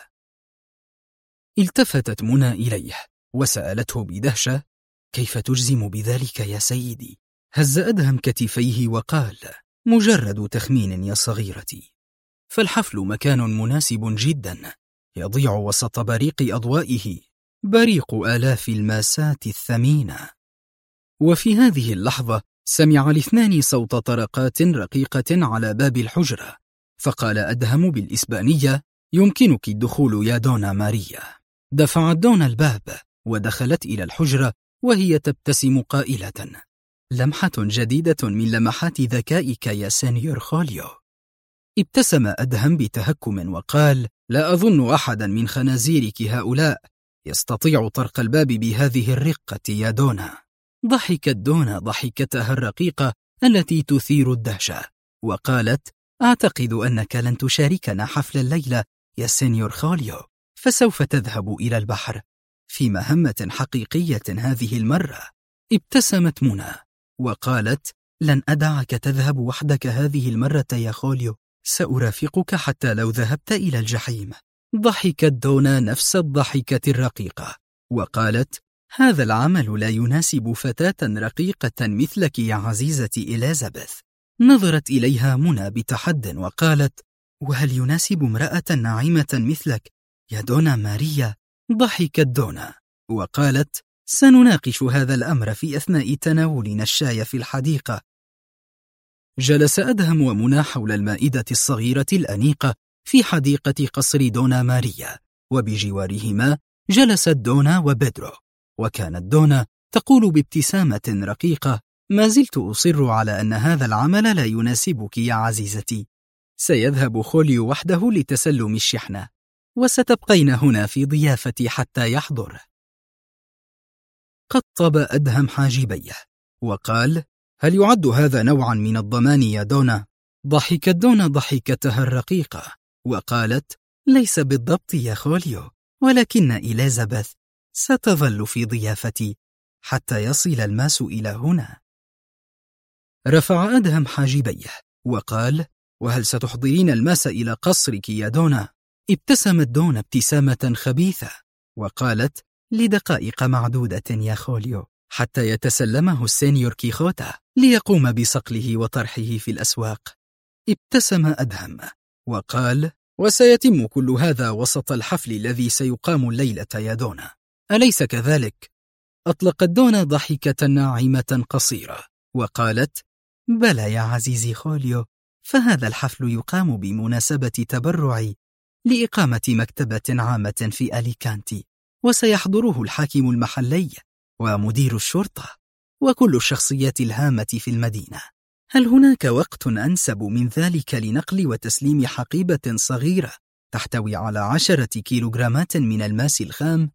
التفتت منى إليه وسألته بدهشة: كيف تجزم بذلك يا سيدي؟ هز أدهم كتفيه وقال: مجرد تخمين يا صغيرتي، فالحفل مكان مناسب جدا يضيع وسط بريق أضوائه بريق آلاف الماسات الثمينة. وفي هذه اللحظة سمع الاثنان صوت طرقات رقيقة على باب الحجرة، فقال أدهم بالإسبانية: يمكنك الدخول يا دونا ماريا. دفعت دونا الباب ودخلت إلى الحجرة وهي تبتسم قائلة: لمحة جديدة من لمحات ذكائك يا سينيور خوليو. ابتسم أدهم بتهكم وقال: لا أظن أحدا من خنازيرك هؤلاء يستطيع طرق الباب بهذه الرقة يا دونا. ضحكت دونا ضحكتها الرقيقة التي تثير الدهشة وقالت: أعتقد أنك لن تشاركنا حفل الليلة يا سينيور خوليو، فسوف تذهب إلى البحر في مهمة حقيقية هذه المرة. ابتسمت منى وقالت: لن أدعك تذهب وحدك هذه المرة يا خوليو، سأرافقك حتى لو ذهبت إلى الجحيم. ضحكت دونا نفس الضحكة الرقيقة وقالت: هذا العمل لا يناسب فتاة رقيقة مثلك يا عزيزتي إليزابيث. نظرت إليها منى بتحد وقالت: وهل يناسب امرأة ناعمة مثلك يا دونا ماريا؟ ضحكت دونا وقالت: سنناقش هذا الأمر في أثناء تناولنا الشاي في الحديقة. جلس أدهم ومنى حول المائدة الصغيرة الأنيقة في حديقة قصر دونا ماريا، وبجوارهما جلست دونا وبيدرو، وكانت دونا تقول بابتسامة رقيقة: ما زلت أصر على أن هذا العمل لا يناسبك يا عزيزتي، سيذهب خوليو وحده لتسلم الشحنة، وستبقين هنا في ضيافتي حتى يحضر. قطب أدهم حاجبيه وقال: هل يعد هذا نوعا من الضمان يا دونا؟ ضحكت دونا ضحكتها الرقيقة وقالت: ليس بالضبط يا خوليو، ولكن إليزابيث ستظل في ضيافتي حتى يصل الماس إلى هنا. رفع أدهم حاجبيه وقال: وهل ستحضرين الماس إلى قصرك يا دونا؟ ابتسمت دونا ابتسامة خبيثة وقالت: لدقائق معدودة يا خوليو، حتى يتسلمه السينيور كيخوتا ليقوم بصقله وطرحه في الأسواق. ابتسم أدهم وقال: وسيتم كل هذا وسط الحفل الذي سيقام الليلة يا دونا، أليس كذلك؟ أطلقت دونا ضحكة ناعمة قصيرة وقالت: بلى يا عزيزي خوليو، فهذا الحفل يقام بمناسبة تبرعي لإقامة مكتبة عامة في أليكانتي، وسيحضره الحاكم المحلي ومدير الشرطة وكل الشخصيات الهامة في المدينة. هل هناك وقت أنسب من ذلك لنقل وتسليم حقيبة صغيرة تحتوي على 10 كيلوغرامات من الماس الخام؟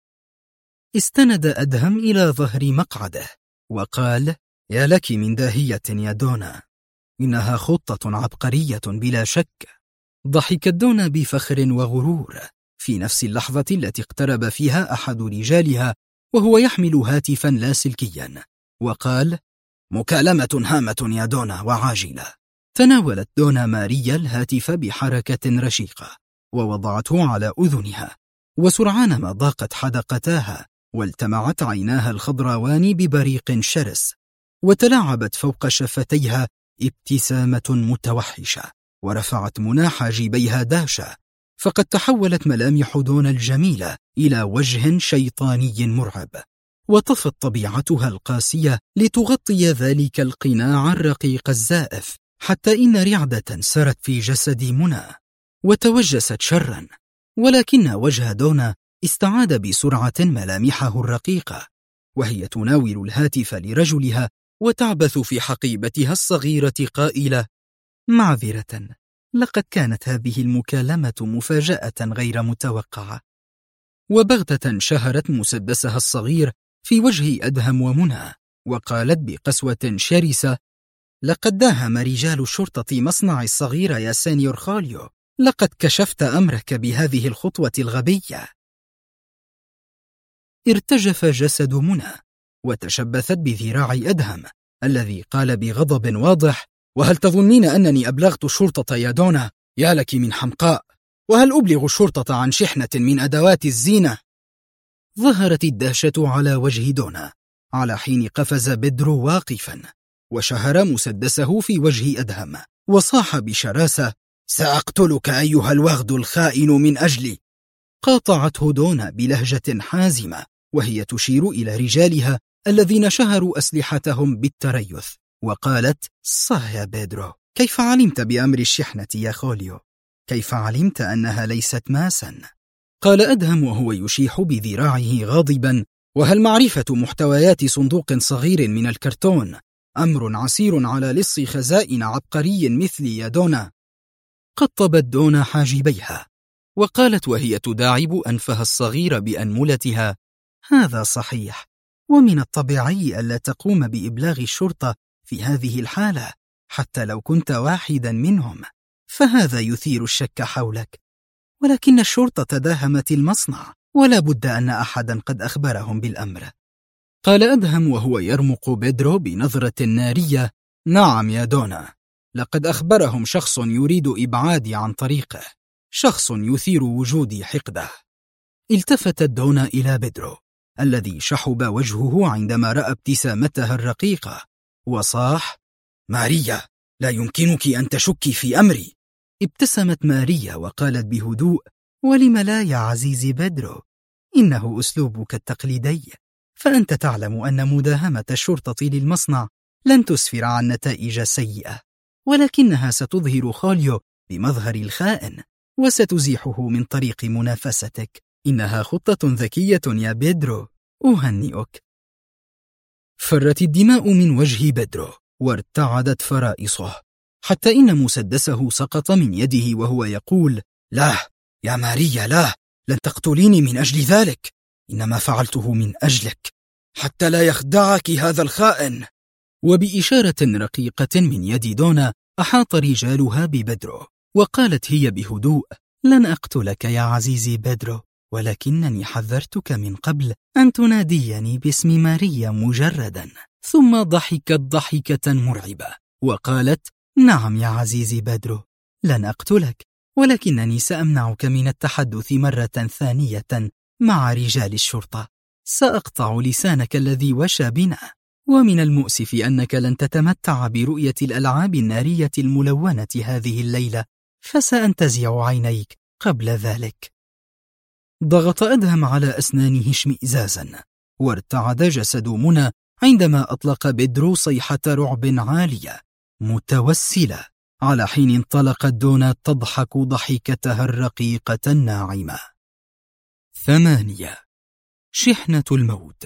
استند أدهم إلى ظهر مقعده وقال: يا لك من داهية يا دونا، إنها خطة عبقرية بلا شك. ضحكت دونا بفخر وغرور في نفس اللحظة التي اقترب فيها أحد رجالها وهو يحمل هاتفا لاسلكيا وقال: مكالمة هامة يا دونا وعاجلة. تناولت دونا ماريا الهاتف بحركة رشيقة ووضعته على أذنها، وسرعان ما ضاقت حدقتاها والتمعت عيناها الخضراوان ببريق شرس، وتلاعبت فوق شفتيها ابتسامة متوحشة، ورفعت منى حاجبيها دهشة، فقد تحولت ملامح دونا الجميلة إلى وجه شيطاني مرعب، وطفت طبيعتها القاسية لتغطي ذلك القناع الرقيق الزائف، حتى إن رعدة سرت في جسد منى وتوجست شرا، ولكن وجه دونا استعاد بسرعة ملامحه الرقيقة، وهي تناول الهاتف لرجلها وتعبث في حقيبتها الصغيرة قائلة: معذرة، لقد كانت هذه المكالمة مفاجأة غير متوقعة. وبغتة شهرت مسدسها الصغير في وجه أدهم ومنى وقالت بقسوة شرسة: لقد داهم رجال الشرطة مصنعي الصغير يا سينيور خوليو، لقد كشفت أمرك بهذه الخطوة الغبية. ارتجف جسد منى وتشبثت بذراع أدهم الذي قال بغضب واضح: وهل تظنين أنني أبلغت الشرطة يا دونا؟ يا لك من حمقاء، وهل أبلغ الشرطة عن شحنة من أدوات الزينة؟ ظهرت الدهشة على وجه دونا على حين قفز بيدرو واقفا وشهر مسدسه في وجه أدهم وصاح بشراسة: سأقتلك أيها الوغد الخائن من أجلي. قاطعته دونا بلهجة حازمة وهي تشير إلى رجالها الذين شهروا أسلحتهم بالتريث، وقالت: صح يا بيدرو، كيف علمت بأمر الشحنة يا خوليو؟ كيف علمت أنها ليست ماسا؟ قال أدهم وهو يشيح بذراعه غاضبا: وهل معرفة محتويات صندوق صغير من الكرتون أمر عسير على لص خزائن عبقري مثلي يا دونا؟ قطبت دونا حاجبيها وقالت وهي تداعب أنفها الصغير بأنملتها: هذا صحيح، ومن الطبيعي ألا تقوم بإبلاغ الشرطة في هذه الحالة حتى لو كنت واحدا منهم، فهذا يثير الشك حولك، ولكن الشرطة داهمت المصنع ولا بد أن أحدا قد أخبرهم بالأمر. قال أدهم وهو يرمق بيدرو بنظرة نارية: نعم يا دونا، لقد أخبرهم شخص يريد إبعادي عن طريقه، شخص يثير وجودي حقده. التفتت دونا إلى بيدرو الذي شحب وجهه عندما رأى ابتسامتها الرقيقة وصاح: ماريا، لا يمكنك أن تشكي في أمري. ابتسمت ماريا وقالت بهدوء: ولم لا يا عزيزي بيدرو، إنه أسلوبك التقليدي، فأنت تعلم أن مداهمة الشرطة للمصنع لن تسفر عن نتائج سيئة، ولكنها ستظهر خوليو بمظهر الخائن وستزيحه من طريق منافستك. إنها خطة ذكية يا بيدرو، أهنئك. فرت الدماء من وجه بيدرو وارتعدت فرائصه، حتى إن مسدسه سقط من يده وهو يقول: لا يا ماريا، لا، لن تقتليني من أجل ذلك، إنما فعلته من أجلك حتى لا يخدعك هذا الخائن. وبإشارة رقيقة من يد دونا أحاط رجالها ببيدرو، وقالت هي بهدوء: لن أقتلك يا عزيزي بيدرو، ولكنني حذرتك من قبل أن تناديني باسم ماريا مجردا. ثم ضحكت ضحكة مرعبة وقالت: نعم يا عزيزي بدرو، لن أقتلك، ولكنني سأمنعك من التحدث مرة ثانية مع رجال الشرطة. سأقطع لسانك الذي وشى بنا، ومن المؤسف أنك لن تتمتع برؤية الألعاب النارية الملونة هذه الليلة، فسأنتزع عينيك قبل ذلك. ضغط أدهم على أسنانه اشمئزازا، وارتعد جسد منى عندما أطلق بدرو صيحة رعب عالية متوسلة، على حين انطلقت دونا تضحك ضحكتها الرقيقة الناعمة. 8. شحنة الموت.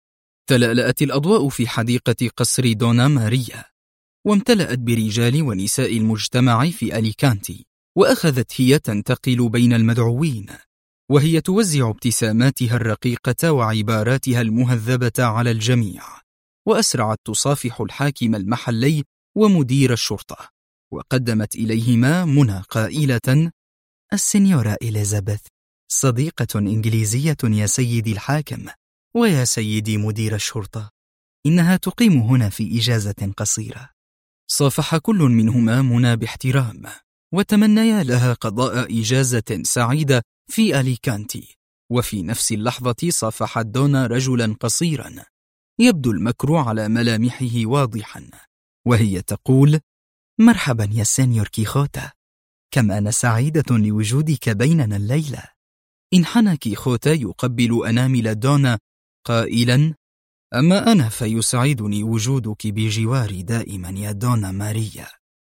تلألأت الأضواء في حديقة قصر دونا ماريا، وامتلأت برجال ونساء المجتمع في أليكانتي، وأخذت هي تنتقل بين المدعوين، وهي توزع ابتساماتها الرقيقة وعباراتها المهذبة على الجميع، وأسرعت تصافح الحاكم المحلي ومدير الشرطة، وقدمت إليهما منى قائلة: السنيورة إليزابيث، صديقة إنجليزية يا سيدي الحاكم ويا سيدي مدير الشرطة، إنها تقيم هنا في إجازة قصيرة. صافح كل منهما منى باحترام، وتمنيا لها قضاء إجازة سعيدة في أليكانتي. وفي نفس اللحظة صافحت دونا رجلا قصيرا يبدو المكر على ملامحه واضحا، وهي تقول: مرحبا يا سينيور كيخوتا، كم أنا سعيدة لوجودك بيننا الليلة. انحنى كيخوتا يقبل أنامل دونا قائلا: أما أنا فيسعدني وجودك بجواري دائما يا دونا ماريا.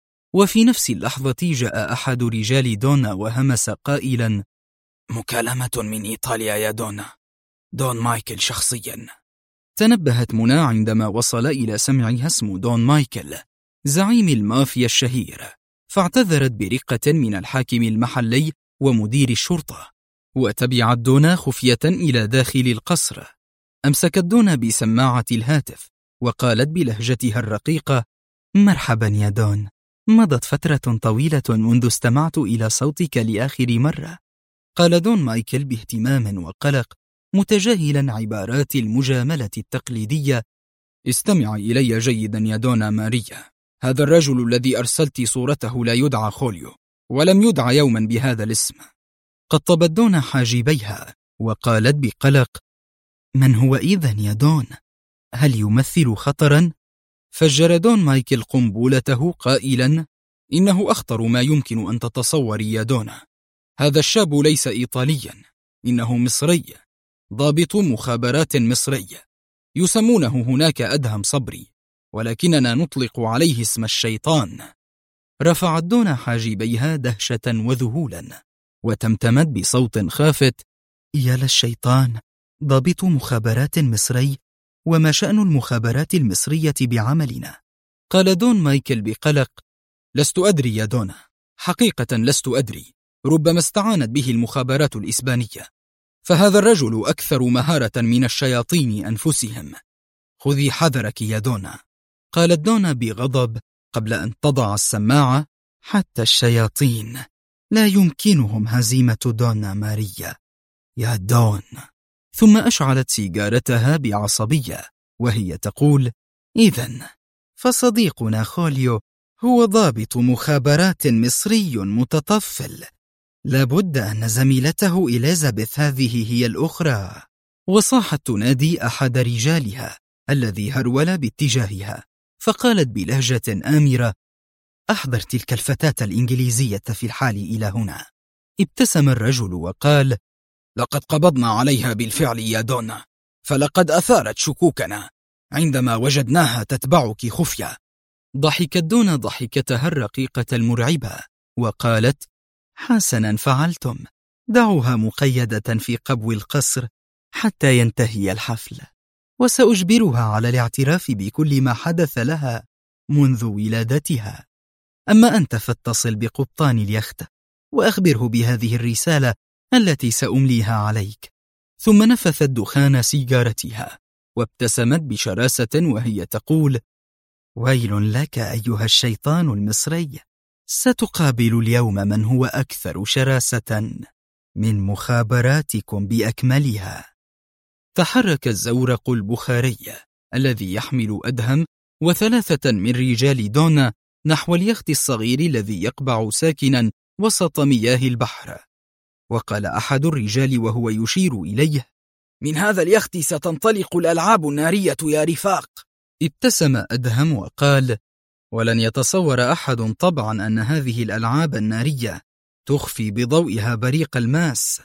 وفي نفس اللحظة جاء أحد رجال دونا وهمس قائلا: مكالمة من إيطاليا يا دونا، دون مايكل شخصيا. تنبهت منى عندما وصل إلى سمعها اسم دون مايكل، زعيم المافيا الشهير، فاعتذرت برقة من الحاكم المحلي ومدير الشرطة، وتبعت دونا خفية إلى داخل القصر. أمسكت دونا بسماعة الهاتف وقالت بلهجتها الرقيقة: مرحبا يا دون، مضت فترة طويلة منذ استمعت إلى صوتك لآخر مرة. قال دون مايكل باهتمام وقلق، متجاهلا عبارات المجاملة التقليدية: استمع إلي جيدا يا دونا ماريا، هذا الرجل الذي أرسلت صورته لا يدعى خوليو، ولم يدعى يوما بهذا الاسم. قطبت دونا حاجبيها وقالت بقلق: من هو إذن يا دون؟ هل يمثل خطرا؟ فجر دون مايكل قنبلته قائلا: إنه أخطر ما يمكن أن تتصوري يا دونا. هذا الشاب ليس إيطاليا، إنه مصري، ضابط مخابرات مصري، يسمونه هناك أدهم صبري، ولكننا نطلق عليه اسم الشيطان. رفعت دونا حاجبيها دهشة وذهولا، وتمتمت بصوت خافت: يا للشيطان، ضابط مخابرات مصري، وما شأن المخابرات المصرية بعملنا؟ قال دون مايكل بقلق: لست أدري يا دونا، حقيقة لست أدري، ربما استعانت به المخابرات الإسبانية، فهذا الرجل أكثر مهارة من الشياطين أنفسهم. خذي حذرك يا دونا. قالت دونا بغضب قبل أن تضع السماعة: حتى الشياطين لا يمكنهم هزيمة دونا ماريا يا دون. ثم أشعلت سيجارتها بعصبية وهي تقول: إذن فصديقنا خوليو هو ضابط مخابرات مصري متطفل، لابد أن زميلته إليزابيث هذه هي الأخرى. وصاحت تنادي أحد رجالها الذي هرول باتجاهها، فقالت بلهجة آمرة: أحضر تلك الفتاة الإنجليزية في الحال إلى هنا. ابتسم الرجل وقال: لقد قبضنا عليها بالفعل يا دونا، فلقد أثارت شكوكنا عندما وجدناها تتبعك خفية. ضحكت دونا ضحكتها الرقيقة المرعبة وقالت: حسنا فعلتم، دعوها مقيدة في قبو القصر حتى ينتهي الحفل، وسأجبرها على الاعتراف بكل ما حدث لها منذ ولادتها. أما أنت فاتصل بقبطان اليخت وأخبره بهذه الرسالة التي سأمليها عليك. ثم نفثت دخان سيجارتها وابتسمت بشراسة وهي تقول: ويل لك أيها الشيطان المصري، ستقابل اليوم من هو أكثر شراسة. من مخابراتكم بأكملها. تحرك الزورق البخاري الذي يحمل أدهم و3 من رجال دونا نحو اليخت الصغير الذي يقبع ساكنا وسط مياه البحر. وقال أحد الرجال وهو يشير إليه: من هذا اليخت ستنطلق الألعاب النارية يا رفاق. ابتسم أدهم وقال: ولن يتصور أحد طبعا أن هذه الألعاب النارية تخفي بضوئها بريق الماس.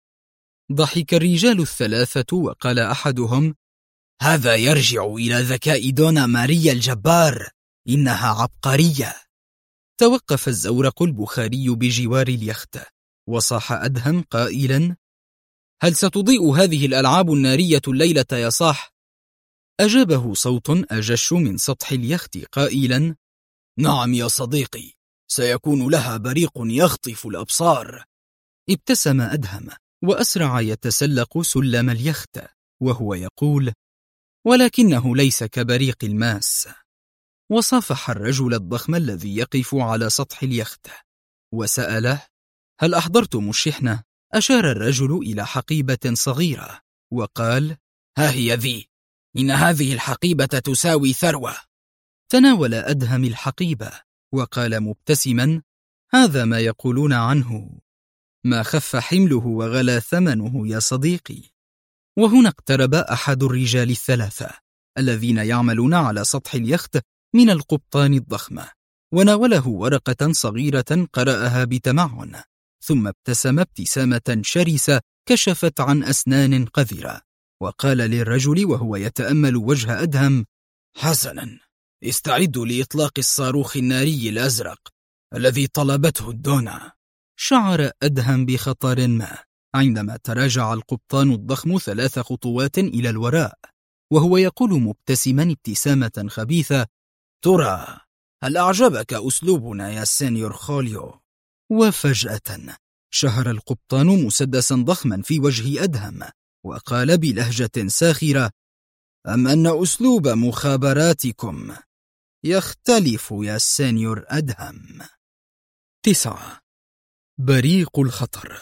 ضحك الرجال الثلاثة وقال أحدهم: هذا يرجع إلى ذكاء دونا ماريا الجبار، إنها عبقرية. توقف الزورق البخاري بجوار اليخت وصاح أدهم قائلا: هل ستضيء هذه الألعاب النارية الليلة يا صاح؟ أجابه صوت أجش من سطح اليخت قائلا: نعم يا صديقي، سيكون لها بريق يخطف الأبصار. ابتسم أدهم وأسرع يتسلق سلم اليخت وهو يقول: ولكنه ليس كبريق الماس. وصافح الرجل الضخم الذي يقف على سطح اليخت وسأله: هل أحضرتم الشحنة؟ أشار الرجل إلى حقيبة صغيرة وقال: ها هي ذي، إن هذه الحقيبة تساوي ثروة. تناول أدهم الحقيبة وقال مبتسما: هذا ما يقولون عنه، ما خف حمله وغلا ثمنه يا صديقي. وهنا اقترب أحد الرجال الثلاثة الذين يعملون على سطح اليخت من القبطان الضخم وناوله ورقة صغيرة قرأها بتمعن، ثم ابتسم ابتسامة شرسة كشفت عن أسنان قذرة وقال للرجل وهو يتأمل وجه أدهم: حسنا، استعدوا لإطلاق الصاروخ الناري الأزرق الذي طلبته الدونا. شعر أدهم بخطر ما عندما تراجع القبطان الضخم 3 خطوات إلى الوراء وهو يقول مبتسما ابتسامة خبيثة: ترى هل أعجبك أسلوبنا يا سينيور خوليو؟ وفجأة شهر القبطان مسدسا ضخما في وجه أدهم وقال بلهجة ساخرة: أم أن أسلوب مخابراتكم يختلف يا سينيور أدهم؟ 9. بريق الخطر.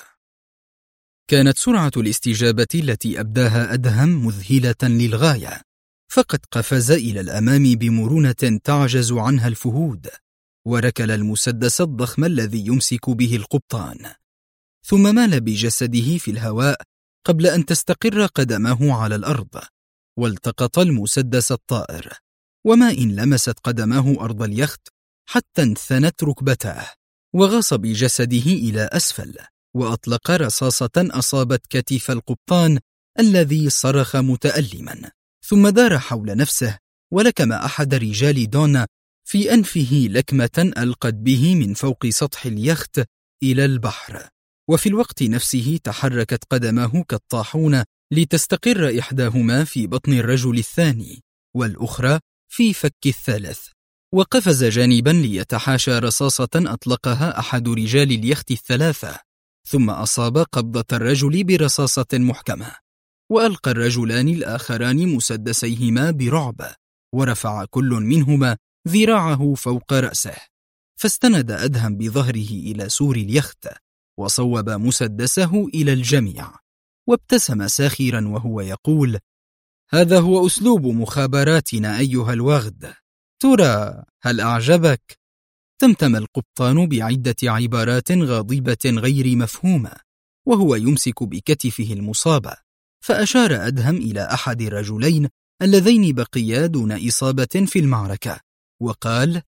كانت سرعة الاستجابة التي أبداها أدهم مذهلة للغاية، فقد قفز إلى الأمام بمرونة تعجز عنها الفهود، وركل المسدس الضخم الذي يمسك به القبطان، ثم مال بجسده في الهواء قبل أن تستقر قدمه على الأرض، والتقط المسدس الطائر، وما إن لمست قدمه أرض اليخت حتى انثنت ركبتاه، وغاص بجسده إلى أسفل، وأطلق رصاصة أصابت كتف القبطان الذي صرخ متألما، ثم دار حول نفسه ولكم أحد رجال دونا في أنفه لكمة ألقت به من فوق سطح اليخت إلى البحر. وفي الوقت نفسه تحركت قدمه كالطاحون لتستقر إحداهما في بطن الرجل الثاني والأخرى في فك الثالث، وقفز جانبا ليتحاشى رصاصة أطلقها أحد رجال اليخت الثلاثة، ثم أصاب قبضة الرجل برصاصة محكمة، وألقى الرجلان الآخران مسدسيهما برعب، ورفع كل منهما ذراعه فوق رأسه، فاستند أدهم بظهره إلى سور اليخت وصوب مسدسه إلى الجميع، وابتسم ساخرا وهو يقول: هذا هو أسلوب مخابراتنا أيها الوغد، ترى هل أعجبك؟ تمتم القبطان بعدة عبارات غاضبة غير مفهومة وهو يمسك بكتفه المصابة، فأشار أدهم إلى أحد الرجلين اللذين بقيا دون إصابة في المعركة وقال: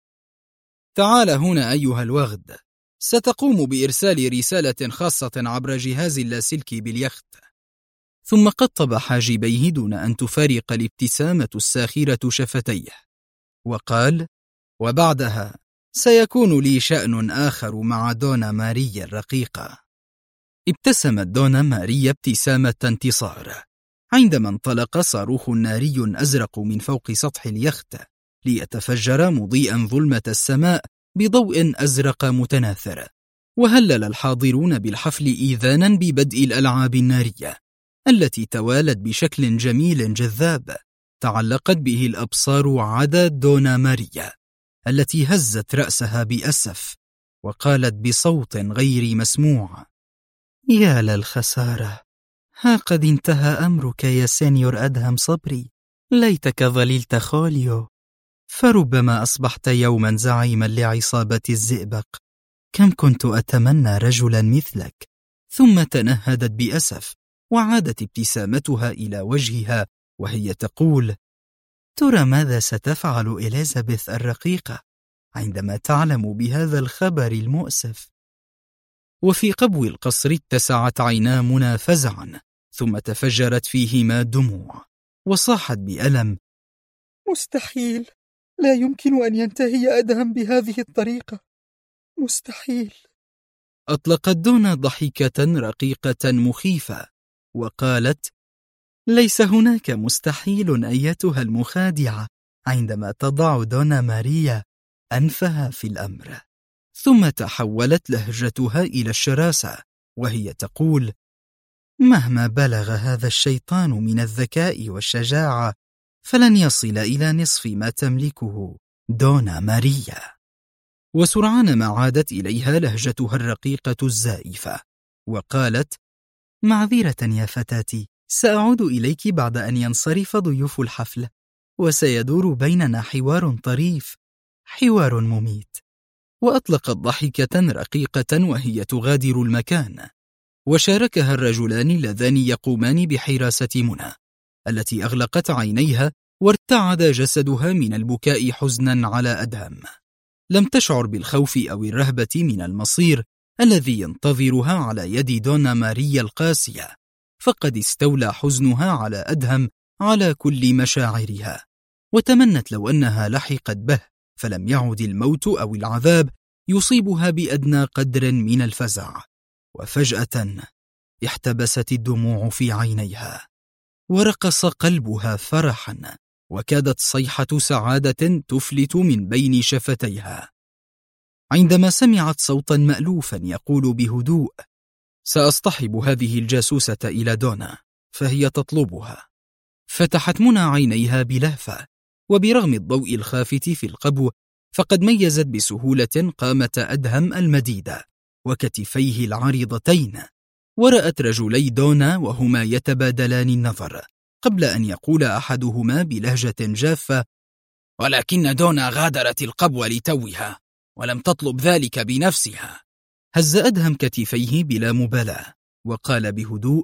تعال هنا أيها الوغد، ستقوم بإرسال رسالة خاصة عبر جهاز اللاسلكي باليخت. ثم قطب حاجبيه دون أن تفارق الابتسامة الساخرة شفتيه وقال: وبعدها سيكون لي شأن آخر مع دونا ماريا الرقيقة. ابتسمت دونا ماريا ابتسامة انتصار عندما انطلق صاروخ ناري أزرق من فوق سطح اليخت ليتفجر مضيئا ظلمة السماء بضوء أزرق متناثر، وهلل الحاضرون بالحفل إيذانا ببدء الألعاب النارية التي توالت بشكل جميل جذاب تعلقت به الأبصار عدا دونا ماريا التي هزت رأسها بأسف وقالت بصوت غير مسموع: يا للخسارة، ها قد انتهى أمرك يا سينيور أدهم صبري. ليتك ظللت خوليو، فربما أصبحت يوما زعيما لعصابة الزئبق. كم كنت أتمنى رجلا مثلك. ثم تنهدت بأسف، وعادت ابتسامتها إلى وجهها وهي تقول: ترى ماذا ستفعل إليزابيث الرقيقة عندما تعلم بهذا الخبر المؤسف؟ وفي قبو القصر اتسعت عينا منى فزعا، ثم تفجرت فيهما دموع، وصاحت بألم: مستحيل، لا يمكن أن ينتهي أدهم بهذه الطريقة، مستحيل. أطلقت دونا ضحكة رقيقة مخيفة وقالت: ليس هناك مستحيل أيتها المخادعة عندما تضع دونا ماريا أنفها في الأمر. ثم تحولت لهجتها إلى الشراسة وهي تقول: مهما بلغ هذا الشيطان من الذكاء والشجاعة فلن يصل إلى نصف ما تملكه دونا ماريا. وسرعان ما عادت إليها لهجتها الرقيقة الزائفة وقالت: معذرة يا فتاتي، سأعود إليك بعد أن ينصرف ضيوف الحفل، وسيدور بيننا حوار طريف، حوار مميت. وأطلقت ضحكة رقيقة وهي تغادر المكان، وشاركها الرجلان اللذان يقومان بحراسة منى التي أغلقت عينيها وارتعد جسدها من البكاء حزنا على أدهم. لم تشعر بالخوف أو الرهبة من المصير الذي ينتظرها على يد دونا ماريا القاسية، فقد استولى حزنها على أدهم على كل مشاعرها، وتمنت لو أنها لحقت به فلم يعد الموت أو العذاب يصيبها بأدنى قدر من الفزع. وفجأة احتبست الدموع في عينيها، ورقص قلبها فرحا، وكادت صيحة سعادة تفلت من بين شفتيها عندما سمعت صوتا مألوفا يقول بهدوء: سأصطحب هذه الجاسوسة إلى دونا فهي تطلبها. فتحت منى عينيها بلهفة، وبرغم الضوء الخافت في القبو فقد ميزت بسهولة قامة أدهم المديدة وكتفيه العريضتين، ورأت رجلي دونا وهما يتبادلان النظر قبل أن يقول أحدهما بلهجة جافة: ولكن دونا غادرت القبو لتوها ولم تطلب ذلك بنفسها. هز أدهم كتفيه بلا مبالاة وقال بهدوء: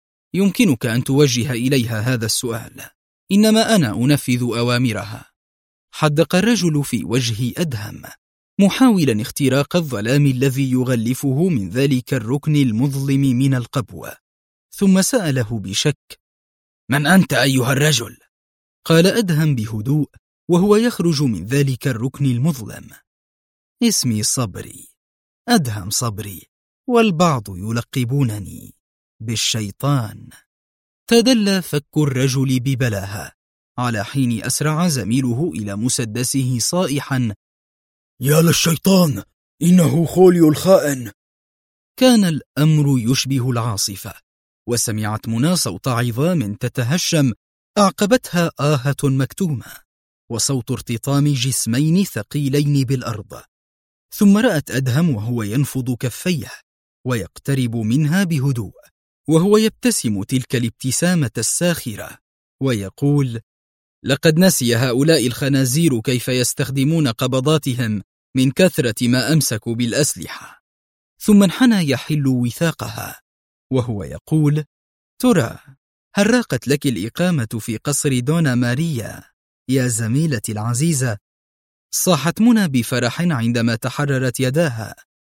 يمكنك أن توجه إليها هذا السؤال، إنما أنا أنفذ أوامرها. حدق الرجل في وجه أدهم محاولا اختراق الظلام الذي يغلفه من ذلك الركن المظلم من القبو، ثم سأله بشك: من أنت أيها الرجل؟ قال أدهم بهدوء وهو يخرج من ذلك الركن المظلم: اسمي صبري، أدهم صبري، والبعض يلقبونني بالشيطان. تدلى فك الرجل ببلاهة على حين أسرع زميله إلى مسدسه صائحا: يا للشيطان، إنه خوليو الخائن. كان الأمر يشبه العاصفة، وسمعت منى صوت عظام تتهشم أعقبتها آهة مكتومة وصوت ارتطام جسمين ثقيلين بالأرض. ثم رأت أدهم وهو ينفض كفيه ويقترب منها بهدوء، وهو يبتسم تلك الابتسامة الساخرة ويقول: لقد نسي هؤلاء الخنازير كيف يستخدمون قبضاتهم من كثرة ما أمسكوا بالأسلحة. ثم انحنى يحل وثاقها وهو يقول: ترى هل راقت لك الإقامة في قصر دونا ماريا يا زميلتي العزيزة؟ صاحت منى بفرح عندما تحررت يداها: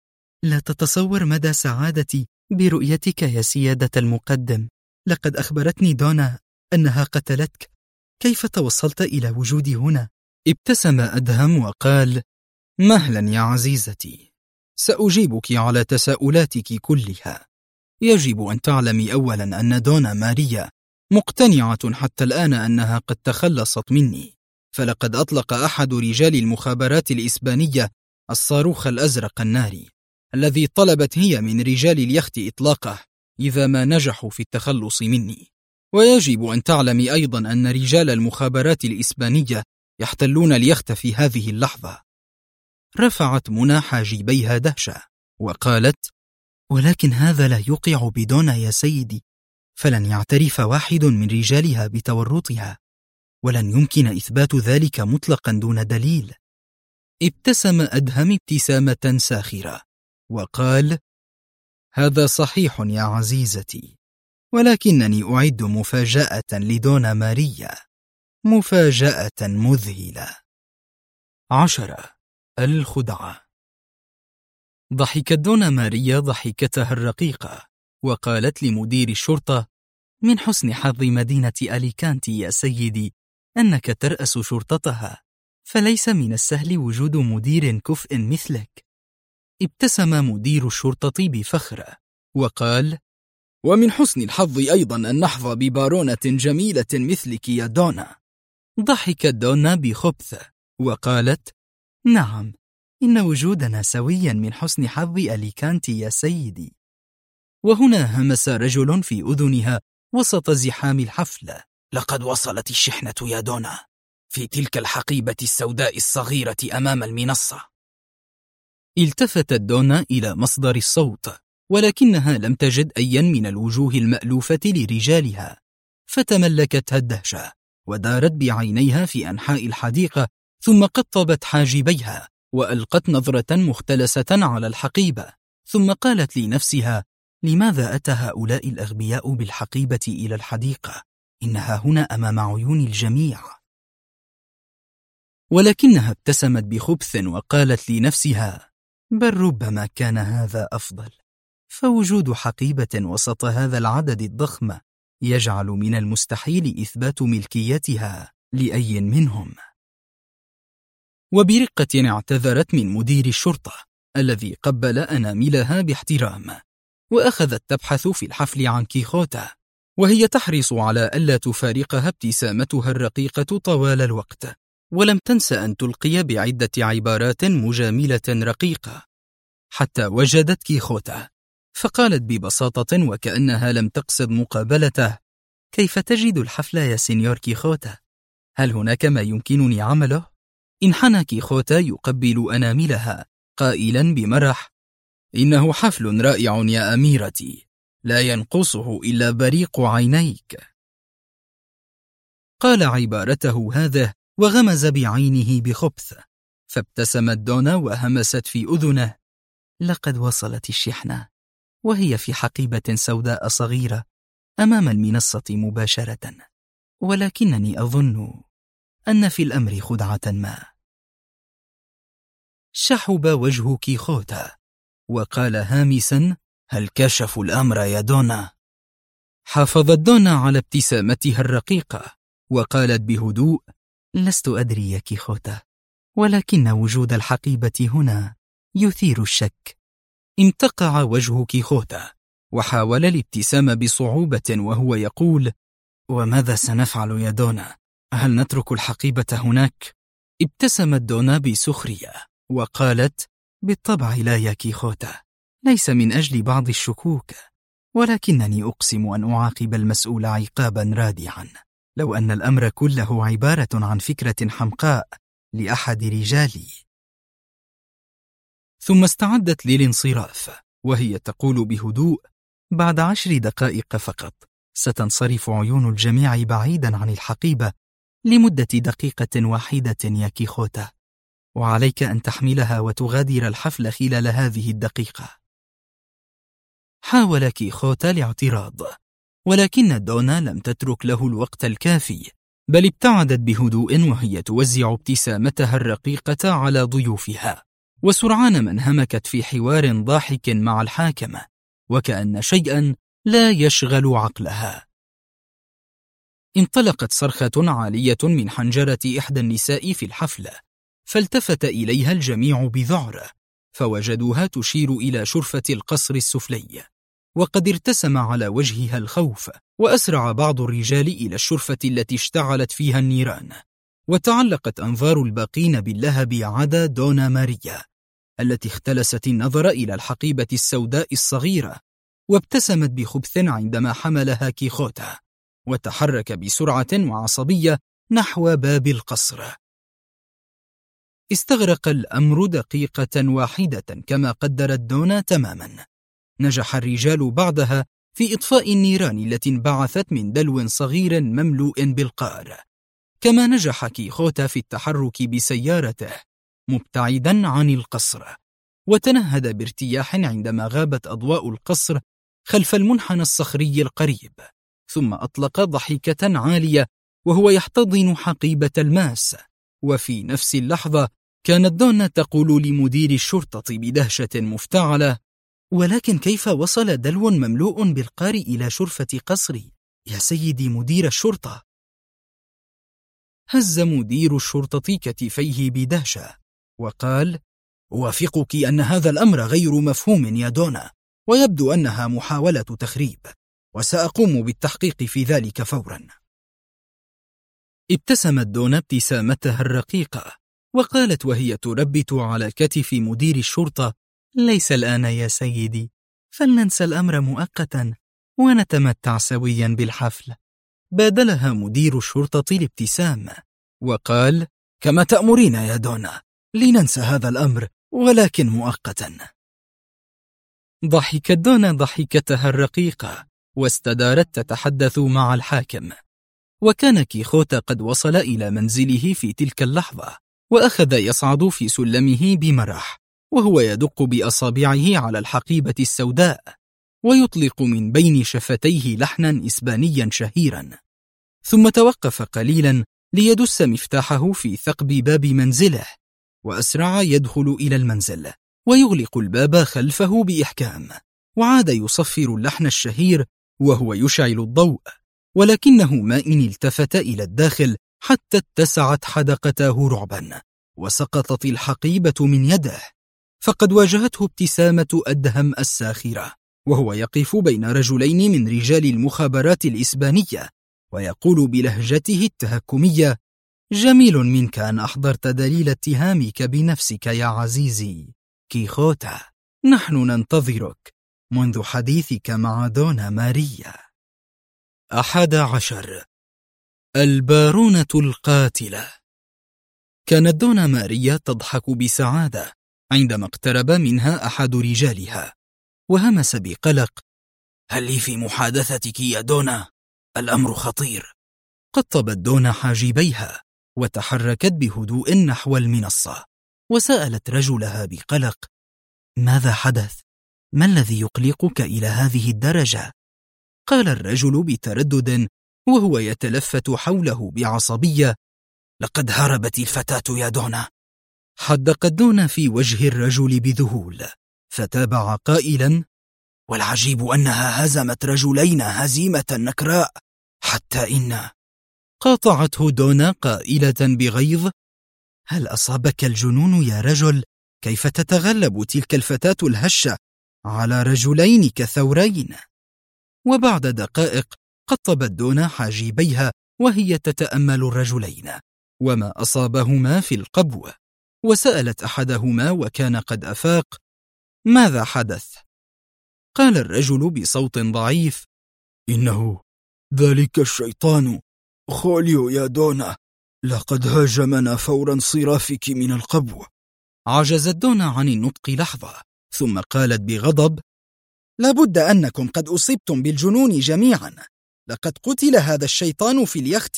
لا تتصور مدى سعادتي برؤيتك يا سيادة المقدم. لقد أخبرتني دونا أنها قتلتك. كيف توصلت إلى وجودي هنا؟ ابتسم أدهم وقال: مهلا يا عزيزتي، سأجيبك على تساؤلاتك كلها. يجب أن تعلمي أولا أن دونا ماريا مقتنعة حتى الآن أنها قد تخلصت مني، فلقد أطلق أحد رجال المخابرات الإسبانية الصاروخ الأزرق الناري الذي طلبت هي من رجال اليخت إطلاقه إذا ما نجحوا في التخلص مني. ويجب أن تعلمي أيضا أن رجال المخابرات الإسبانية يحتلون اليخت في هذه اللحظة. رفعت منى حاجبيها دهشة وقالت: ولكن هذا لا يوقع بدونا يا سيدي، فلن يعترف واحد من رجالها بتورطها، ولن يمكن إثبات ذلك مطلقا دون دليل. ابتسم أدهم ابتسامة ساخرة وقال: هذا صحيح يا عزيزتي، ولكنني أعد مفاجأة لدونا ماريا، مفاجأة مذهلة. 10. الخدعة. ضحكت دونا ماريا ضحكتها الرقيقة وقالت لمدير الشرطة: من حسن حظ مدينة أليكانتي يا سيدي أنك ترأس شرطتها، فليس من السهل وجود مدير كفء مثلك. ابتسم مدير الشرطة بفخر وقال: ومن حسن الحظ أيضا أن نحظى ببارونة جميلة مثلك يا دونا. ضحكت دونا بخبث وقالت: نعم، إن وجودنا سويا من حسن حظ أليكانتي يا سيدي. وهنا همس رجل في أذنها وسط زحام الحفل: لقد وصلت الشحنة يا دونا، في تلك الحقيبة السوداء الصغيرة أمام المنصة. التفتت دونا إلى مصدر الصوت، ولكنها لم تجد أيا من الوجوه المألوفة لرجالها، فتملكتها الدهشة ودارت بعينيها في أنحاء الحديقة، ثم قطبت حاجبيها وألقت نظرة مختلسة على الحقيبة، ثم قالت لنفسها: لماذا أتى هؤلاء الأغبياء بالحقيبة إلى الحديقة؟ إنها هنا أمام عيون الجميع. ولكنها ابتسمت بخبث وقالت لنفسها: بل ربما كان هذا أفضل، فوجود حقيبة وسط هذا العدد الضخم يجعل من المستحيل إثبات ملكيتها لأي منهم. وبرقة اعتذرت من مدير الشرطة الذي قبل أناملها باحترام، وأخذت تبحث في الحفل عن كيخوتا، وهي تحرص على ألا تفارقها ابتسامتها الرقيقة طوال الوقت، ولم تنس أن تلقي بعدة عبارات مجاملة رقيقة حتى وجدت كيخوتا، فقالت ببساطة وكأنها لم تقصد مقابلته: كيف تجد الحفل يا سينيور كيخوتا؟ هل هناك ما يمكنني عمله؟ انحنى كيخوتا يقبل أناملها قائلا بمرح: إنه حفل رائع يا أميرتي، لا ينقصه إلا بريق عينيك. قال عبارته هذا وغمز بعينه بخبث، فابتسمت دونا وهمست في أذنه: لقد وصلت الشحنة، وهي في حقيبة سوداء صغيرة أمام المنصة مباشرة، ولكنني أظن أن في الأمر خدعة ما. شحب وجه كيخوتا وقال هامسا: هل كشفوا الأمر يا دونا؟ حافظت دونا على ابتسامتها الرقيقة وقالت بهدوء: لست أدري يا كيخوتا، ولكن وجود الحقيبة هنا يثير الشك. امتقع وجه كيخوتا وحاول الابتسام بصعوبة وهو يقول: وماذا سنفعل يا دونا؟ هل نترك الحقيبة هناك؟ ابتسمت دونا بسخرية وقالت: بالطبع لا يا كيخوتا، ليس من أجل بعض الشكوك، ولكنني أقسم أن أعاقب المسؤول عقابا رادعا لو أن الأمر كله عبارة عن فكرة حمقاء لأحد رجالي. ثم استعدت للانصراف وهي تقول بهدوء: بعد 10 دقائق فقط ستنصرف عيون الجميع بعيدا عن الحقيبة لمدة دقيقة واحدة يا كيخوتا، وعليك أن تحملها وتغادر الحفل خلال هذه الدقيقة. حاول كيخوتا الاعتراض، ولكن دونا لم تترك له الوقت الكافي، بل ابتعدت بهدوء وهي توزع ابتسامتها الرقيقة على ضيوفها، وسرعان ما انهمكت في حوار ضاحك مع الحاكم وكأن شيئا لا يشغل عقلها. انطلقت صرخة عالية من حنجرة إحدى النساء في الحفل، فالتفت إليها الجميع بذعر، فوجدوها تشير إلى شرفة القصر السفلي، وقد ارتسم على وجهها الخوف، وأسرع بعض الرجال إلى الشرفة التي اشتعلت فيها النيران، وتعلقت أنظار الباقين باللهب عدا دونا ماريا التي اختلست النظر إلى الحقيبة السوداء الصغيرة، وابتسمت بخبث عندما حملها كيخوتا، وتحرك بسرعة وعصبية نحو باب القصر. استغرق الأمر دقيقة واحدة كما قدرت دونا تماما، نجح الرجال بعدها في إطفاء النيران التي انبعثت من دلو صغير مملوء بالقار. كما نجح كيخوتا في التحرك بسيارته مبتعدا عن القصر، وتنهد بارتياح عندما غابت أضواء القصر خلف المنحنى الصخري القريب، ثم أطلق ضحكة عالية وهو يحتضن حقيبة الماس. وفي نفس اللحظة كانت دونا تقول لمدير الشرطة بدهشة مفتعلة: ولكن كيف وصل دلو مملوء بالقار إلى شرفة قصري يا سيدي مدير الشرطة؟ هز مدير الشرطة كتفيه بدهشة وقال: أوافقك أن هذا الأمر غير مفهوم يا دونا، ويبدو أنها محاولة تخريب، وسأقوم بالتحقيق في ذلك فورا. ابتسمت دونا ابتسامتها الرقيقة وقالت وهي تربت على كتف مدير الشرطة: ليس الآن يا سيدي، فلننسى الأمر مؤقتا ونتمتع سويا بالحفل. بادلها مدير الشرطة الابتسام وقال: كما تأمرين يا دونا، لننسى هذا الأمر ولكن مؤقتا. ضحكت دونا ضحكتها الرقيقة واستدارت تتحدث مع الحاكم. وكان كيخوتا قد وصل إلى منزله في تلك اللحظة، وأخذ يصعد في سلمه بمرح وهو يدق بأصابعه على الحقيبة السوداء ويطلق من بين شفتيه لحنا إسبانيا شهيرا، ثم توقف قليلا ليدس مفتاحه في ثقب باب منزله، وأسرع يدخل إلى المنزل ويغلق الباب خلفه بإحكام، وعاد يصفر اللحن الشهير وهو يشعل الضوء، ولكنه ما إن التفت إلى الداخل حتى اتسعت حدقته رعبا وسقطت الحقيبة من يده، فقد واجهته ابتسامة أدهم الساخرة وهو يقف بين رجلين من رجال المخابرات الإسبانية ويقول بلهجته التهكمية: جميل منك أن أحضرت دليل اتهامك بنفسك يا عزيزي كيخوتا، نحن ننتظرك منذ حديثك مع دونا ماريا. 11. البارونة القاتلة. كانت دونا ماريا تضحك بسعادة عندما اقترب منها أحد رجالها وهمس بقلق: هل لي في محادثتك يا دونا؟ الأمر خطير. قطبت دونا حاجبيها وتحركت بهدوء نحو المنصة وسألت رجلها بقلق: ماذا حدث؟ ما الذي يقلقك إلى هذه الدرجة؟ قال الرجل بتردد وهو يتلفت حوله بعصبية: لقد هربت الفتاة يا دونا. حدقت دونا في وجه الرجل بذهول فتابع قائلا: والعجيب أنها هزمت رجلين هزيمة نكراء، حتى إن... قاطعته دونا قائلة بغيظ: هل أصابك الجنون يا رجل؟ كيف تتغلب تلك الفتاة الهشة على رجلين كثورين؟ وبعد دقائق قطبت دونا حاجبيها وهي تتأمل الرجلين وما أصابهما في القبو، وسألت أحدهما وكان قد أفاق: ماذا حدث؟ قال الرجل بصوت ضعيف: إنه ذلك الشيطان خوليو يا دونا، لقد هاجمنا فور انصرافك من القبو. عجزت دونا عن النطق لحظة ثم قالت بغضب: لابد أنكم قد أصبتم بالجنون جميعا، لقد قتل هذا الشيطان في اليخت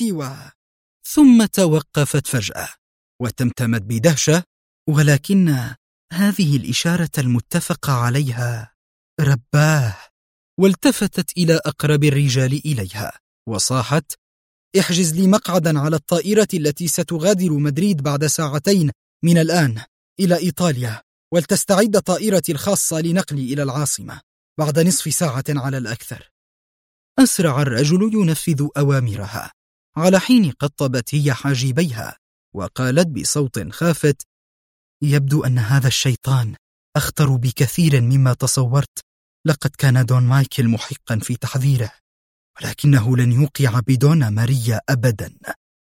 ثم توقفت فجأة وتمتمت بدهشة: ولكن هذه الإشارة المتفق عليها رباه. والتفتت إلى أقرب الرجال إليها وصاحت: احجز لي مقعدا على الطائرة التي ستغادر مدريد بعد ساعتين من الآن إلى إيطاليا، ولتستعد طائرتي الخاصة لنقلي إلى العاصمة بعد نصف ساعة على الأكثر. أسرع الرجل ينفذ أوامرها، على حين قطبت هي حاجبيها وقالت بصوت خافت: يبدو أن هذا الشيطان أخطر بكثير مما تصورت. لقد كان دون مايكل محقا في تحذيره، ولكنه لن يوقع بدون ماريا أبدا.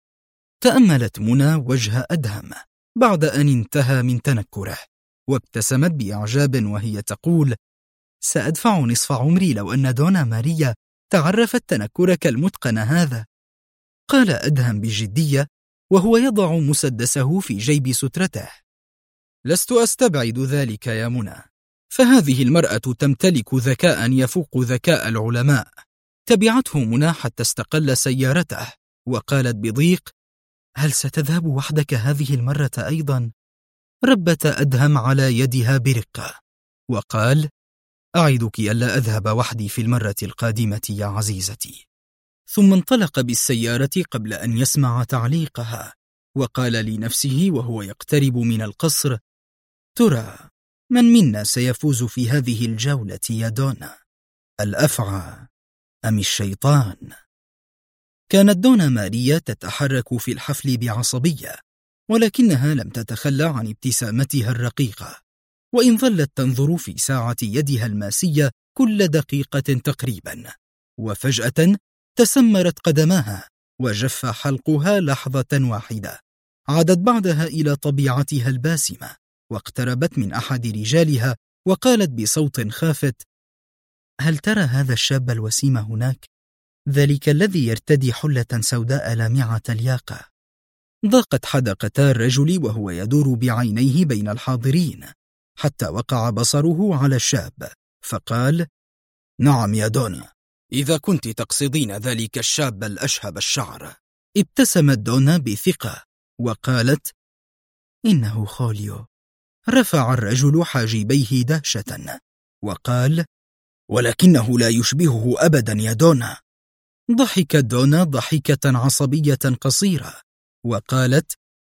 تأملت منى وجه أدهم بعد أن انتهى من تنكره وابتسمت بإعجاب وهي تقول: سأدفع نصف عمري لو أن دونا ماريا تعرفت تنكرك المتقن هذا. قال أدهم بجدية وهو يضع مسدسه في جيب سترته: لست أستبعد ذلك يا منى، فهذه المرأة تمتلك ذكاء يفوق ذكاء العلماء. تبعته منى حتى استقل سيارته وقالت بضيق: هل ستذهب وحدك هذه المرة أيضا؟ ربت أدهم على يدها برقة وقال: أعدك ألا أذهب وحدي في المرة القادمة يا عزيزتي. ثم انطلق بالسيارة قبل أن يسمع تعليقها، وقال لنفسه وهو يقترب من القصر: ترى من منا سيفوز في هذه الجولة يا دونا؟ الأفعى أم الشيطان؟ كانت دونا ماريا تتحرك في الحفل بعصبية، ولكنها لم تتخلى عن ابتسامتها الرقيقة، وإن ظلت تنظر في ساعة يدها الماسية كل دقيقة تقريبا، وفجأة تسمرت قدماها وجف حلقها لحظة واحدة. عادت بعدها إلى طبيعتها الباسمة، واقتربت من أحد رجالها وقالت بصوت خافت: هل ترى هذا الشاب الوسيم هناك؟ ذلك الذي يرتدي حلة سوداء لامعة الياقة. ضاقت حدقتا الرجل وهو يدور بعينيه بين الحاضرين، حتى وقع بصره على الشاب فقال: نعم يا دونا، إذا كنت تقصدين ذلك الشاب الأشهب الشعر. ابتسمت دونا بثقة وقالت: إنه خوليو. رفع الرجل حاجبيه دهشة وقال: ولكنه لا يشبهه أبدا يا دونا. ضحكت دونا ضحكة عصبية قصيرة وقالت: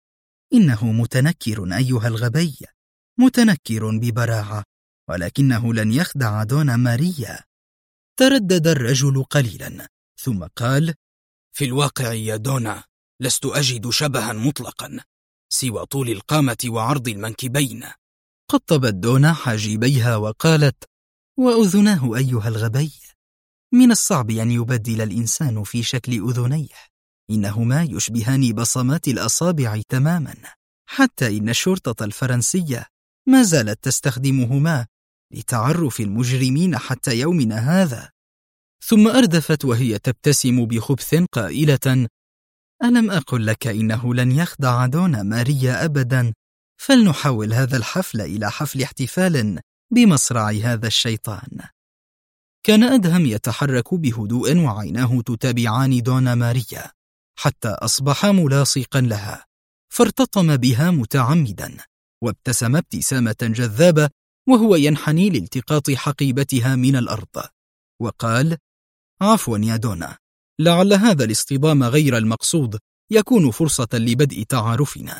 إنه متنكر أيها الغبي، متنكر ببراعة، ولكنه لن يخدع دونا ماريا. تردد الرجل قليلا ثم قال: في الواقع يا دونا لست أجد شبها مطلقا سوى طول القامة وعرض المنكبين. قطبت دونا حاجبيها وقالت: وأذناه أيها الغبي، من الصعب أن يبدل الإنسان في شكل أذنيه، إنهما يشبهان بصمات الأصابع تماما، حتى إن الشرطة الفرنسية ما زالت تستخدمهما لتعرف المجرمين حتى يومنا هذا. ثم أردفت وهي تبتسم بخبث قائلة: ألم أقل لك إنه لن يخدع دونا ماريا أبدا؟ فلنحول هذا الحفل إلى حفل احتفال بمصرع هذا الشيطان. كان أدهم يتحرك بهدوء وعيناه تتابعان دونا ماريا حتى أصبح ملاصقا لها، فارتطم بها متعمدا وابتسم ابتسامة جذابة وهو ينحني لالتقاط حقيبتها من الأرض، وقال: عفوا يا دونا، لعل هذا الاصطدام غير المقصود يكون فرصة لبدء تعارفنا.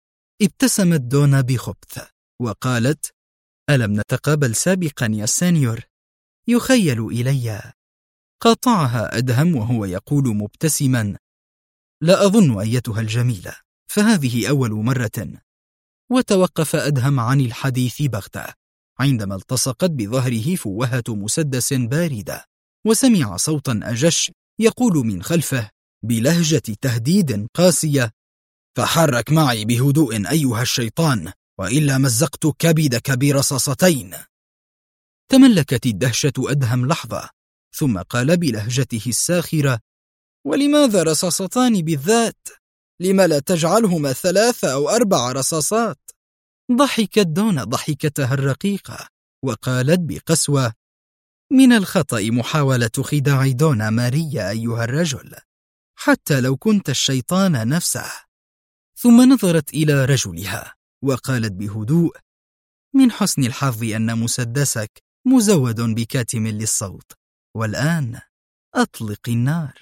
ابتسمت دونا بخبث وقالت: ألم نتقابل سابقا يا سينيور؟ يخيل إلي. قاطعها أدهم وهو يقول مبتسما: لا أظن أيتها الجميلة، فهذه أول مرة. وتوقف أدهم عن الحديث بغتة عندما التصقت بظهره فوهة مسدس باردة، وسمع صوتا أجش يقول من خلفه بلهجة تهديد قاسية: تحرك معي بهدوء أيها الشيطان، وإلا مزقت كبدك برصاصتين. تملكت الدهشة أدهم لحظة ثم قال بلهجته الساخرة: ولماذا رصاصتان بالذات؟ لما لا تجعلهما 3 أو 4 رصاصات؟ ضحكت دونا ضحكتها الرقيقة وقالت بقسوة: من الخطأ محاولة خداع دونا ماريا أيها الرجل، حتى لو كنت الشيطان نفسه. ثم نظرت إلى رجلها وقالت بهدوء: من حسن الحظ أن مسدسك مزود بكاتم للصوت، والآن أطلق النار.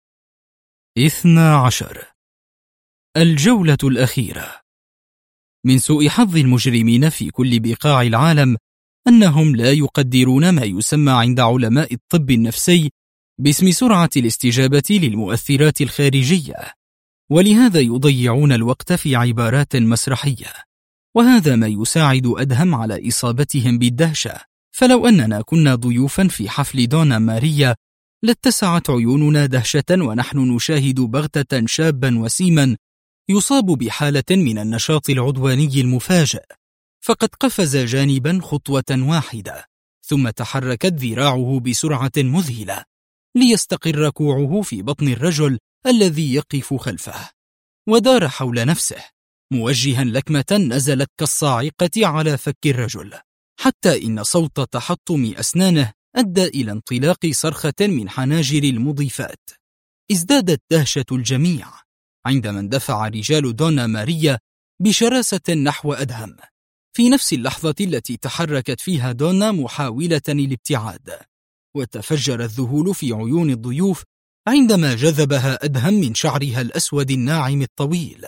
12. الجولة الأخيرة. من سوء حظ المجرمين في كل بقاع العالم أنهم لا يقدرون ما يسمى عند علماء الطب النفسي باسم سرعة الاستجابة للمؤثرات الخارجية، ولهذا يضيعون الوقت في عبارات مسرحية، وهذا ما يساعد أدهم على إصابتهم بالدهشة. فلو أننا كنا ضيوفا في حفل دونا ماريا لاتسعت عيوننا دهشة ونحن نشاهد بغتة شابا وسيما يصاب بحالة من النشاط العدواني المفاجئ، فقد قفز جانبا خطوة واحدة ثم تحركت ذراعه بسرعة مذهلة ليستقر كوعه في بطن الرجل الذي يقف خلفه، ودار حول نفسه موجها لكمة نزلت كالصاعقة على فك الرجل، حتى إن صوت تحطم أسنانه أدى إلى انطلاق صرخة من حناجر المضيفات. ازدادت دهشة الجميع عندما اندفع رجال دونا ماريا بشراسة نحو أدهم في نفس اللحظة التي تحركت فيها دونا محاولة الابتعاد، وتفجر الذهول في عيون الضيوف عندما جذبها أدهم من شعرها الأسود الناعم الطويل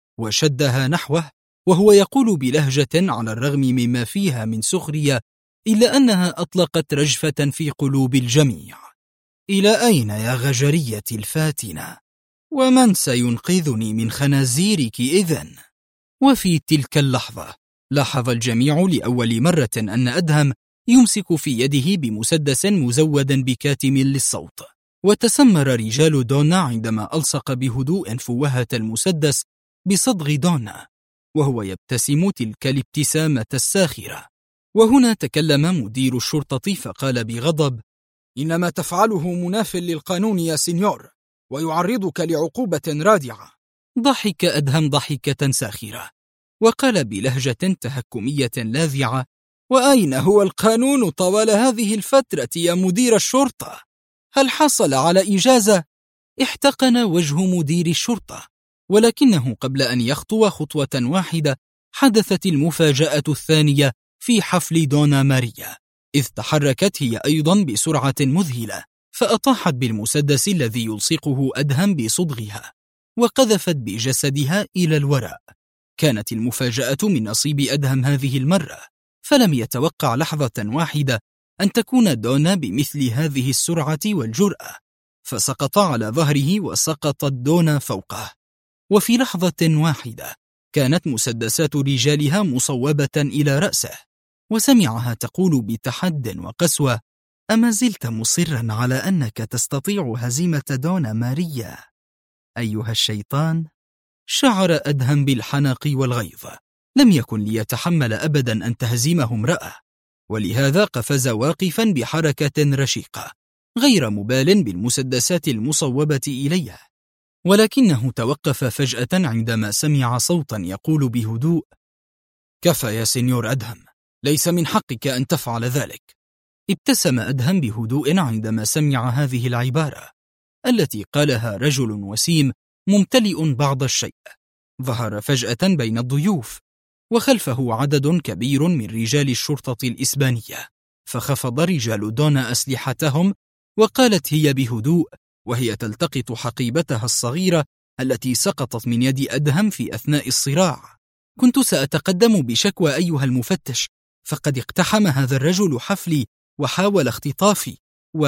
وشدها نحوه وهو يقول بلهجة على الرغم مما فيها من سخرية إلا أنها أطلقت رجفة في قلوب الجميع. إلى أين يا غجرية الفاتنة؟ ومن سينقذني من خنازيرك إذن؟ وفي تلك اللحظة لاحظ الجميع لأول مرة أن أدهم يمسك في يده بمسدس مزود بكاتم للصوت، وتسمر رجال دونا عندما ألصق بهدوء فوهة المسدس بصدغ دونا وهو يبتسم تلك الابتسامة الساخرة. وهنا تكلم مدير الشرطة فقال بغضب: إنما تفعله مناف للقانون يا سينيور، ويعرضك لعقوبة رادعة. ضحك أدهم ضحكة ساخرة وقال بلهجة تهكمية لاذعة: وأين هو القانون طوال هذه الفترة يا مدير الشرطة؟ هل حصل على إجازة؟ احتقن وجه مدير الشرطة، ولكنه قبل أن يخطو خطوة واحدة حدثت المفاجأة الثانية في حفل دونا ماريا، إذ تحركت هي أيضا بسرعة مذهلة فأطاحت بالمسدس الذي يلصقه أدهم بصدغها وقذفت بجسدها إلى الوراء. كانت المفاجأة من نصيب أدهم هذه المرة، فلم يتوقع لحظة واحدة أن تكون دونا بمثل هذه السرعة والجرأة، فسقط على ظهره وسقطت دونا فوقه. وفي لحظة واحدة كانت مسدسات رجالها مصوبة إلى رأسه، وسمعها تقول بتحد وقسوة: أما زلت مصرا على أنك تستطيع هزيمة دونا ماريا أيها الشيطان؟ شعر أدهم بالحنق والغيظ، لم يكن ليتحمل أبدا أن تهزمه امرأة، ولهذا قفز واقفا بحركة رشيقة غير مبال بالمسدسات المصوبة إليه. ولكنه توقف فجأة عندما سمع صوتا يقول بهدوء: كفى يا سينيور أدهم، ليس من حقك أن تفعل ذلك. ابتسم أدهم بهدوء عندما سمع هذه العبارة التي قالها رجل وسيم ممتلئ بعض الشيء. ظهر فجأة بين الضيوف وخلفه عدد كبير من رجال الشرطة الإسبانية، فخفض رجال دونا أسلحتهم وقالت هي بهدوء وهي تلتقط حقيبتها الصغيرة التي سقطت من يد أدهم في أثناء الصراع: كنت سأتقدم بشكوى أيها المفتش، فقد اقتحم هذا الرجل حفلي وحاول اختطافي.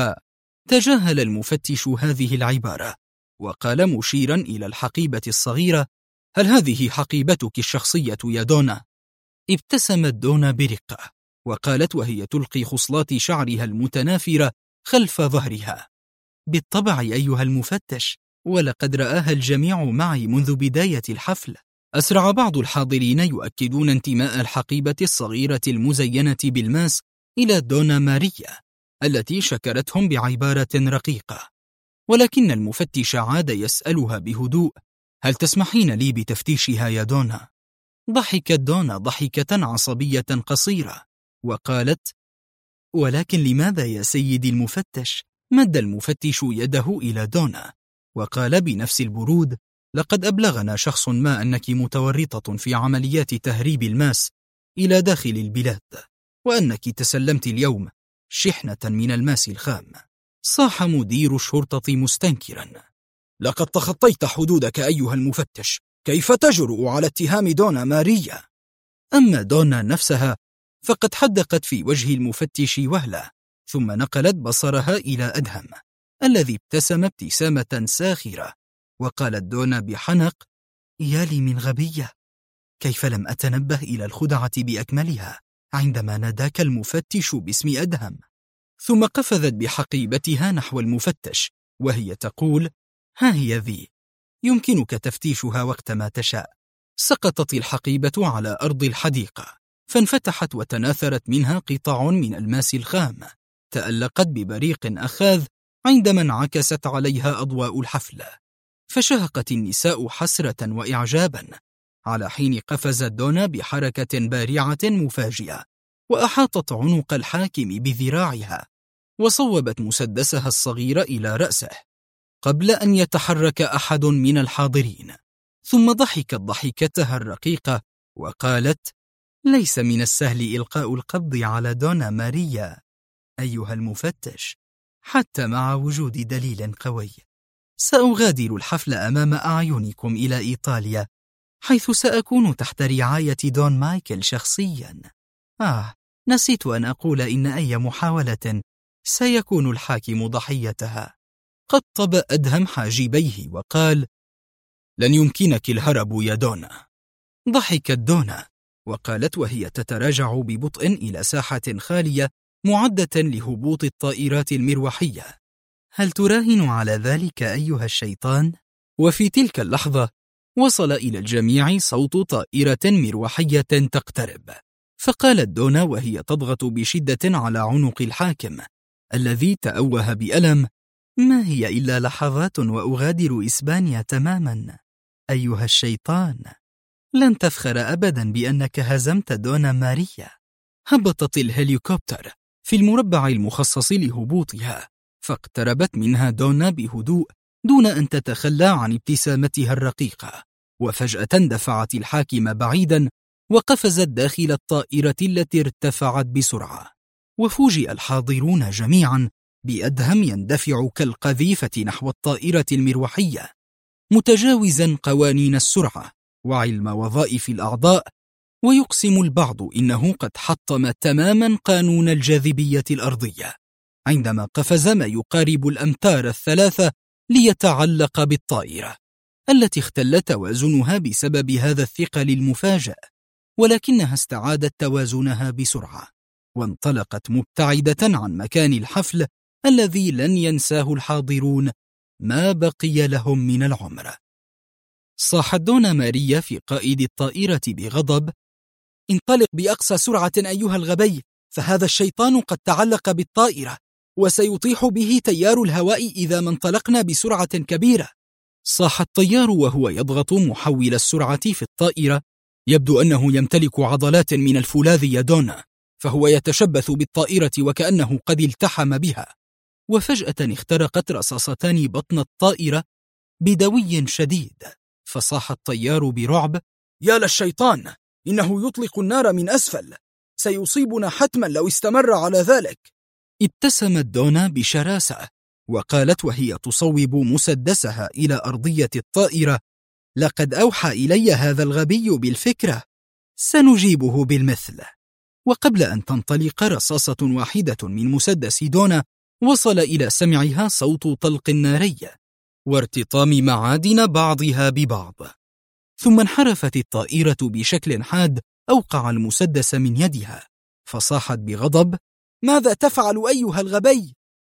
وتجاهل المفتش هذه العبارة وقال مشيرا إلى الحقيبة الصغيرة: هل هذه حقيبتك الشخصية يا دونا؟ ابتسمت دونا برقة وقالت وهي تلقي خصلات شعرها المتنافرة خلف ظهرها: بالطبع أيها المفتش، ولقد رآها الجميع معي منذ بداية الحفل. أسرع بعض الحاضرين يؤكدون انتماء الحقيبة الصغيرة المزينة بالماس إلى دونا ماريا التي شكرتهم بعبارة رقيقة، ولكن المفتش عاد يسألها بهدوء: هل تسمحين لي بتفتيشها يا دونا؟ ضحكت دونا ضحكة عصبية قصيرة وقالت: ولكن لماذا يا سيدي المفتش؟ مد المفتش يده إلى دونا وقال بنفس البرود: لقد أبلغنا شخص ما أنك متورطة في عمليات تهريب الماس إلى داخل البلاد، وأنك تسلمت اليوم شحنة من الماس الخام. صاح مدير الشرطة مستنكرا: لقد تخطيت حدودك أيها المفتش، كيف تجرؤ على اتهام دونا ماريا؟ أما دونا نفسها فقد حدقت في وجه المفتش وهلة، ثم نقلت بصرها إلى أدهم الذي ابتسم ابتسامة ساخرة، وقالت دونا بحنق: يا لي من غبية، كيف لم أتنبه إلى الخدعة بأكملها عندما ناداك المفتش باسم أدهم؟ ثم قفزت بحقيبتها نحو المفتش وهي تقول: ها هي ذي، يمكنك تفتيشها وقت ما تشاء. سقطت الحقيبة على أرض الحديقة فانفتحت وتناثرت منها قطع من الماس الخام تألقت ببريق أخاذ عندما انعكست عليها أضواء الحفلة، فشهقت النساء حسرة وإعجابا على حين قفزت دونا بحركة بارعة مفاجئة وأحاطت عنق الحاكم بذراعها، وصوبت مسدسها الصغير إلى رأسه قبل أن يتحرك أحد من الحاضرين. ثم ضحكت ضحكتها الرقيقة وقالت: ليس من السهل إلقاء القبض على دونا ماريا أيها المفتش، حتى مع وجود دليل قوي. سأغادر الحفل أمام أعينكم إلى إيطاليا، حيث سأكون تحت رعاية دون مايكل شخصيا. نسيت أن أقول إن أي محاولة سيكون الحاكم ضحيتها. قطب أدهم حاجبيه وقال: لن يمكنك الهرب يا دونا. ضحكت دونا وقالت وهي تتراجع ببطء إلى ساحة خالية معدة لهبوط الطائرات المروحية: هل تراهن على ذلك أيها الشيطان؟ وفي تلك اللحظة وصل إلى الجميع صوت طائرة مروحية تقترب، فقالت دونا وهي تضغط بشدة على عنق الحاكم الذي تأوه بألم: ما هي إلا لحظات وأغادر إسبانيا تماما. أيها الشيطان، لن تفخر أبدا بأنك هزمت دونا ماريا. هبطت الهليكوبتر في المربع المخصص لهبوطها، فاقتربت منها دونا بهدوء دون أن تتخلى عن ابتسامتها الرقيقة، وفجأة دفعت الحاكم بعيدا وقفزت داخل الطائرة التي ارتفعت بسرعة. وفوجئ الحاضرون جميعا بأدهم يندفع كالقذيفة نحو الطائرة المروحية، متجاوزا قوانين السرعة وعلم وظائف الأعضاء، ويقسم البعض إنه قد حطم تماما قانون الجاذبية الأرضية عندما قفز ما يقارب الأمتار 3 ليتعلق بالطائرة التي اختل توازنها بسبب هذا الثقل المفاجئ، ولكنها استعادت توازنها بسرعة وانطلقت مبتعدة عن مكان الحفل الذي لن ينساه الحاضرون ما بقي لهم من العمر. صاحت دونا ماريا في قائد الطائرة بغضب: انطلق بأقصى سرعة أيها الغبي، فهذا الشيطان قد تعلق بالطائرة وسيطيح به تيار الهواء إذا ما انطلقنا بسرعة كبيرة. صاح الطيار وهو يضغط محول السرعة في الطائرة: يبدو أنه يمتلك عضلات من الفولاذ يا دونا، فهو يتشبث بالطائرة وكأنه قد التحم بها. وفجأة اخترقت رصاصتان بطن الطائرة بدوي شديد، فصاح الطيار برعب: يا للشيطان، إنه يطلق النار من أسفل، سيصيبنا حتما لو استمر على ذلك. ابتسمت دونا بشراسة وقالت وهي تصوب مسدسها إلى أرضية الطائرة: لقد أوحى إلي هذا الغبي بالفكرة، سنجيبه بالمثل. وقبل أن تنطلق رصاصة واحدة من مسدس دونا وصل إلى سمعها صوت طلق ناري وارتطام معادن بعضها ببعض، ثم انحرفت الطائرة بشكل حاد أوقع المسدس من يدها، فصاحت بغضب: ماذا تفعل أيها الغبي؟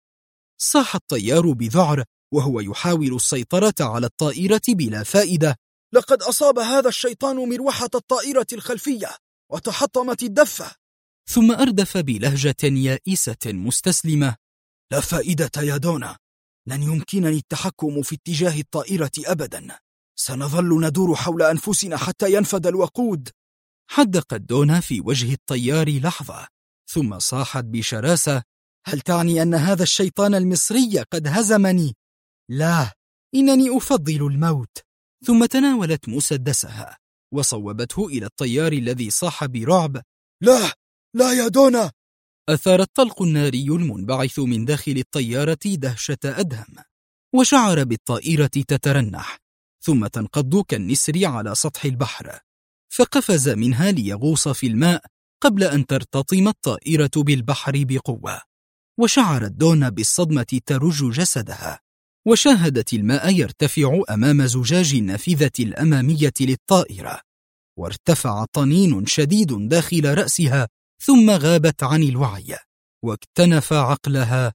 صاح الطيار بذعر وهو يحاول السيطرة على الطائرة بلا فائدة: لقد أصاب هذا الشيطان مروحة الطائرة الخلفية وتحطمت الدفة. ثم أردف بلهجة يائسة مستسلمة: لا فائدة يا دونا، لن يمكنني التحكم في اتجاه الطائرة أبدا، سنظل ندور حول أنفسنا حتى ينفد الوقود. حدقت دونا في وجه الطيار لحظة، ثم صاحت بشراسة: هل تعني أن هذا الشيطان المصري قد هزمني؟ لا، إنني أفضل الموت. ثم تناولت مسدسها وصوبته إلى الطيار الذي صاح برعب: لا لا يا دونا. أثار الطلق الناري المنبعث من داخل الطيارة دهشة أدهم، وشعر بالطائرة تترنح ثم تنقض كالنسر على سطح البحر، فقفز منها ليغوص في الماء قبل أن ترتطم الطائرة بالبحر بقوة. وشعرت دونا بالصدمة ترج جسدها، وشاهدت الماء يرتفع أمام زجاج النافذة الأمامية للطائرة، وارتفع طنين شديد داخل رأسها ثم غابت عن الوعي، واكتنف عقلها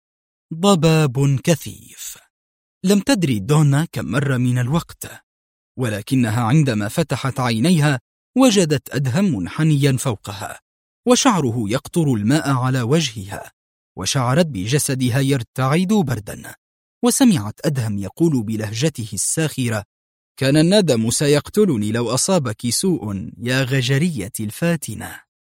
ضباب كثيف. لم تدري دونا كم مر من الوقت، ولكنها عندما فتحت عينيها وجدت أدهم منحنيا فوقها، وشعره يقطر الماء على وجهها، وشعرت بجسدها يرتعد بردا، وسمعت أدهم يقول بلهجته الساخرة: كان الندم سيقتلني لو أصابك سوء يا غجرية الفاتنة.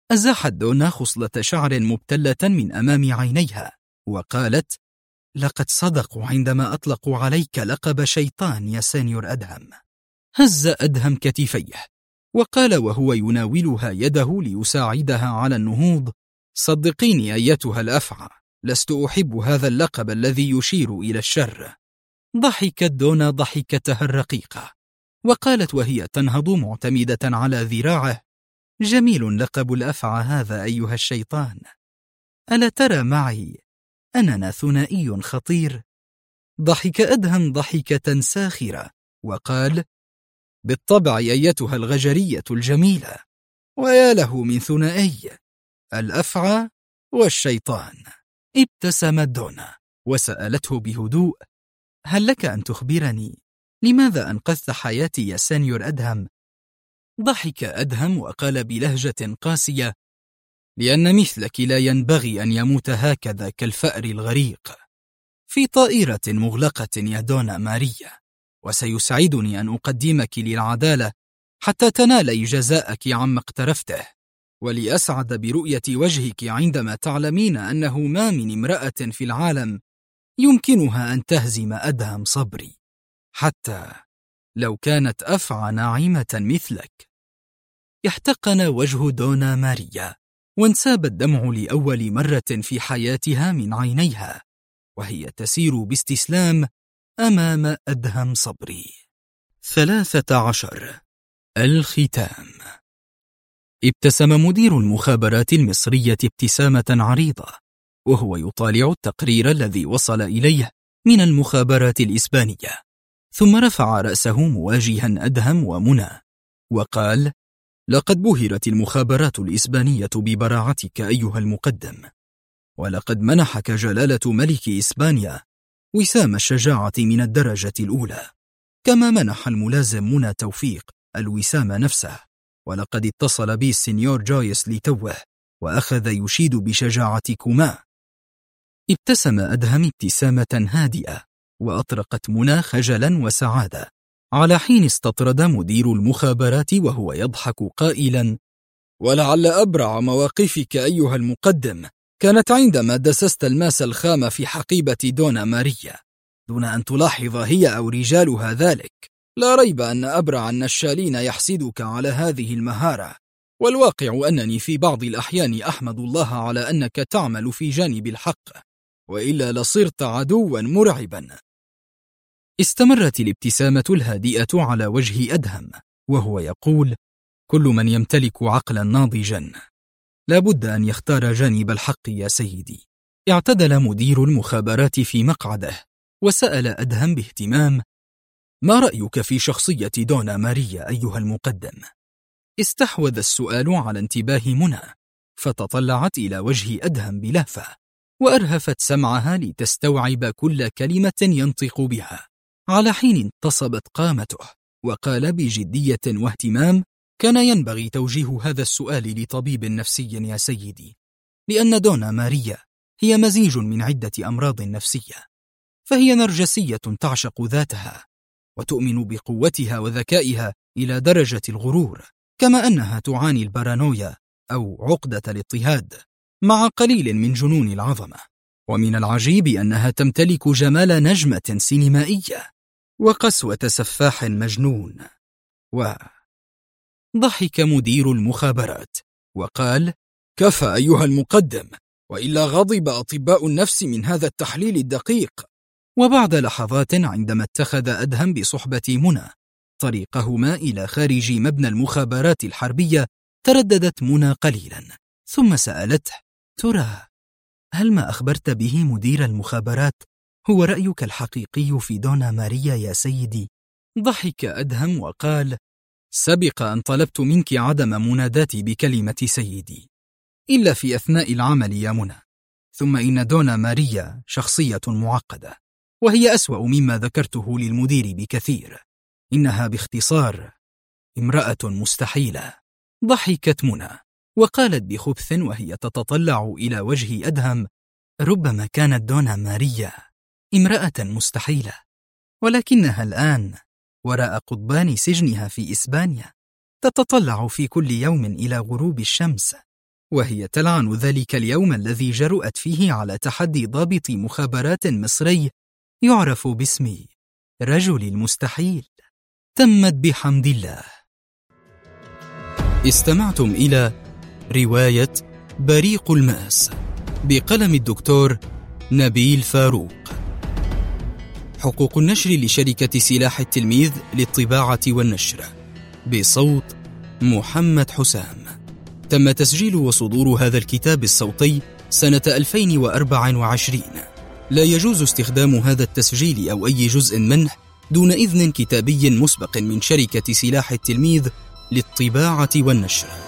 أزاحت دونا خصلة شعر مبتلة من أمام عينيها وقالت: لقد صدقوا عندما أطلقوا عليك لقب شيطان يا سينيور أدهم. هز أدهم كتفيه وقال وهو يناولها يده ليساعدها على النهوض: صدقيني أيتها الأفعى، لست أحب هذا اللقب الذي يشير إلى الشر. ضحكت دونا ضحكتها الرقيقة وقالت وهي تنهض معتمدة على ذراعه: جميل لقب الأفعى هذا أيها الشيطان، ألا ترى معي أننا ثنائي خطير؟ ضحك أدهم ضحكة ساخرة وقال: بالطبع أيتها الغجرية الجميلة، ويا له من ثنائي، الأفعى والشيطان. ابتسمت دونا وسألته بهدوء: هل لك أن تخبرني لماذا أنقذت حياتي يا سينيور أدهم؟ ضحك أدهم وقال بلهجة قاسية: لأن مثلك لا ينبغي أن يموت هكذا كالفأر الغريق في طائرة مغلقة يا دونا ماريا، وسيسعدني أن أقدمك للعدالة حتى تنالي جزاءك عما اقترفته، ولأسعد برؤية وجهك عندما تعلمين أنه ما من امرأة في العالم يمكنها أن تهزم أدهم صبري، حتى لو كانت أفعى ناعمة مثلك. احتقن وجه دونا ماريا وانساب الدمع لأول مرة في حياتها من عينيها وهي تسير باستسلام أمام أدهم صبري. 13. الختام. ابتسم مدير المخابرات المصرية ابتسامة عريضة وهو يطالع التقرير الذي وصل إليه من المخابرات الإسبانية، ثم رفع رأسه مواجها أدهم ومنى وقال: لقد بهرت المخابرات الإسبانية ببراعتك أيها المقدم، ولقد منحك جلالة ملك إسبانيا وسام الشجاعة من الدرجة الأولى، كما منح الملازم منى توفيق الوسام نفسه، ولقد اتصل بي السنيور جويس لتوه وأخذ يشيد بشجاعتكما. ابتسم أدهم ابتسامة هادئة وأطرقت منى خجلا وسعادة، على حين استطرد مدير المخابرات وهو يضحك قائلا: ولعل أبرع مواقفك أيها المقدم كانت عندما دسست الماس الخام في حقيبة دونا ماريا دون أن تلاحظ هي أو رجالها ذلك. لا ريب أن أبرع النشالين يحسدك على هذه المهارة، والواقع أنني في بعض الأحيان أحمد الله على أنك تعمل في جانب الحق، وإلا لصرت عدوا مرعبا. استمرت الابتسامة الهادئة على وجه أدهم وهو يقول: كل من يمتلك عقلا ناضجا لابد أن يختار جانب الحق يا سيدي. اعتدل مدير المخابرات في مقعده وسأل أدهم باهتمام: ما رأيك في شخصية دونا ماريا أيها المقدم؟ استحوذ السؤال على انتباه منى، فتطلعت إلى وجه أدهم بلهفة وأرهفت سمعها لتستوعب كل كلمة ينطق بها، على حين انتصبت قامته وقال بجدية واهتمام: كان ينبغي توجيه هذا السؤال لطبيب نفسي يا سيدي، لأن دونا ماريا هي مزيج من عدة أمراض نفسية، فهي نرجسية تعشق ذاتها وتؤمن بقوتها وذكائها إلى درجة الغرور، كما أنها تعاني البارانويا أو عقدة الاضطهاد مع قليل من جنون العظمة. ومن العجيب أنها تمتلك جمال نجمة سينمائية وقسوة سفاح مجنون. ضحك مدير المخابرات وقال: كفى أيها المقدم، وإلا غضب أطباء النفس من هذا التحليل الدقيق. وبعد لحظات عندما اتخذ أدهم بصحبة منى طريقهما إلى خارج مبنى المخابرات الحربية، ترددت منى قليلا ثم سألته: ترى هل ما أخبرت به مدير المخابرات هو رأيك الحقيقي في دونا ماريا يا سيدي؟ ضحك أدهم وقال: سبق أن طلبت منك عدم مناداتي بكلمة سيدي إلا في أثناء العمل يا منى، ثم إن دونا ماريا شخصية معقدة، وهي أسوأ مما ذكرته للمدير بكثير. إنها باختصار امرأة مستحيلة. ضحكت منى وقالت بخبث وهي تتطلع إلى وجه أدهم: ربما كانت دونا ماريا امرأة مستحيلة، ولكنها الآن وراء قضبان سجنها في إسبانيا تتطلع في كل يوم إلى غروب الشمس وهي تلعن ذلك اليوم الذي جرأت فيه على تحدي ضابط مخابرات مصري يعرف باسم رجل المستحيل. تمت بحمد الله. استمعتم إلى رواية بريق الماس بقلم الدكتور نبيل فاروق. حقوق النشر لشركة سلاح التلميذ للطباعة والنشر، بصوت محمد حسام. تم تسجيل وصدور هذا الكتاب الصوتي سنة 2024. لا يجوز استخدام هذا التسجيل أو أي جزء منه دون إذن كتابي مسبق من شركة سلاح التلميذ للطباعة والنشر.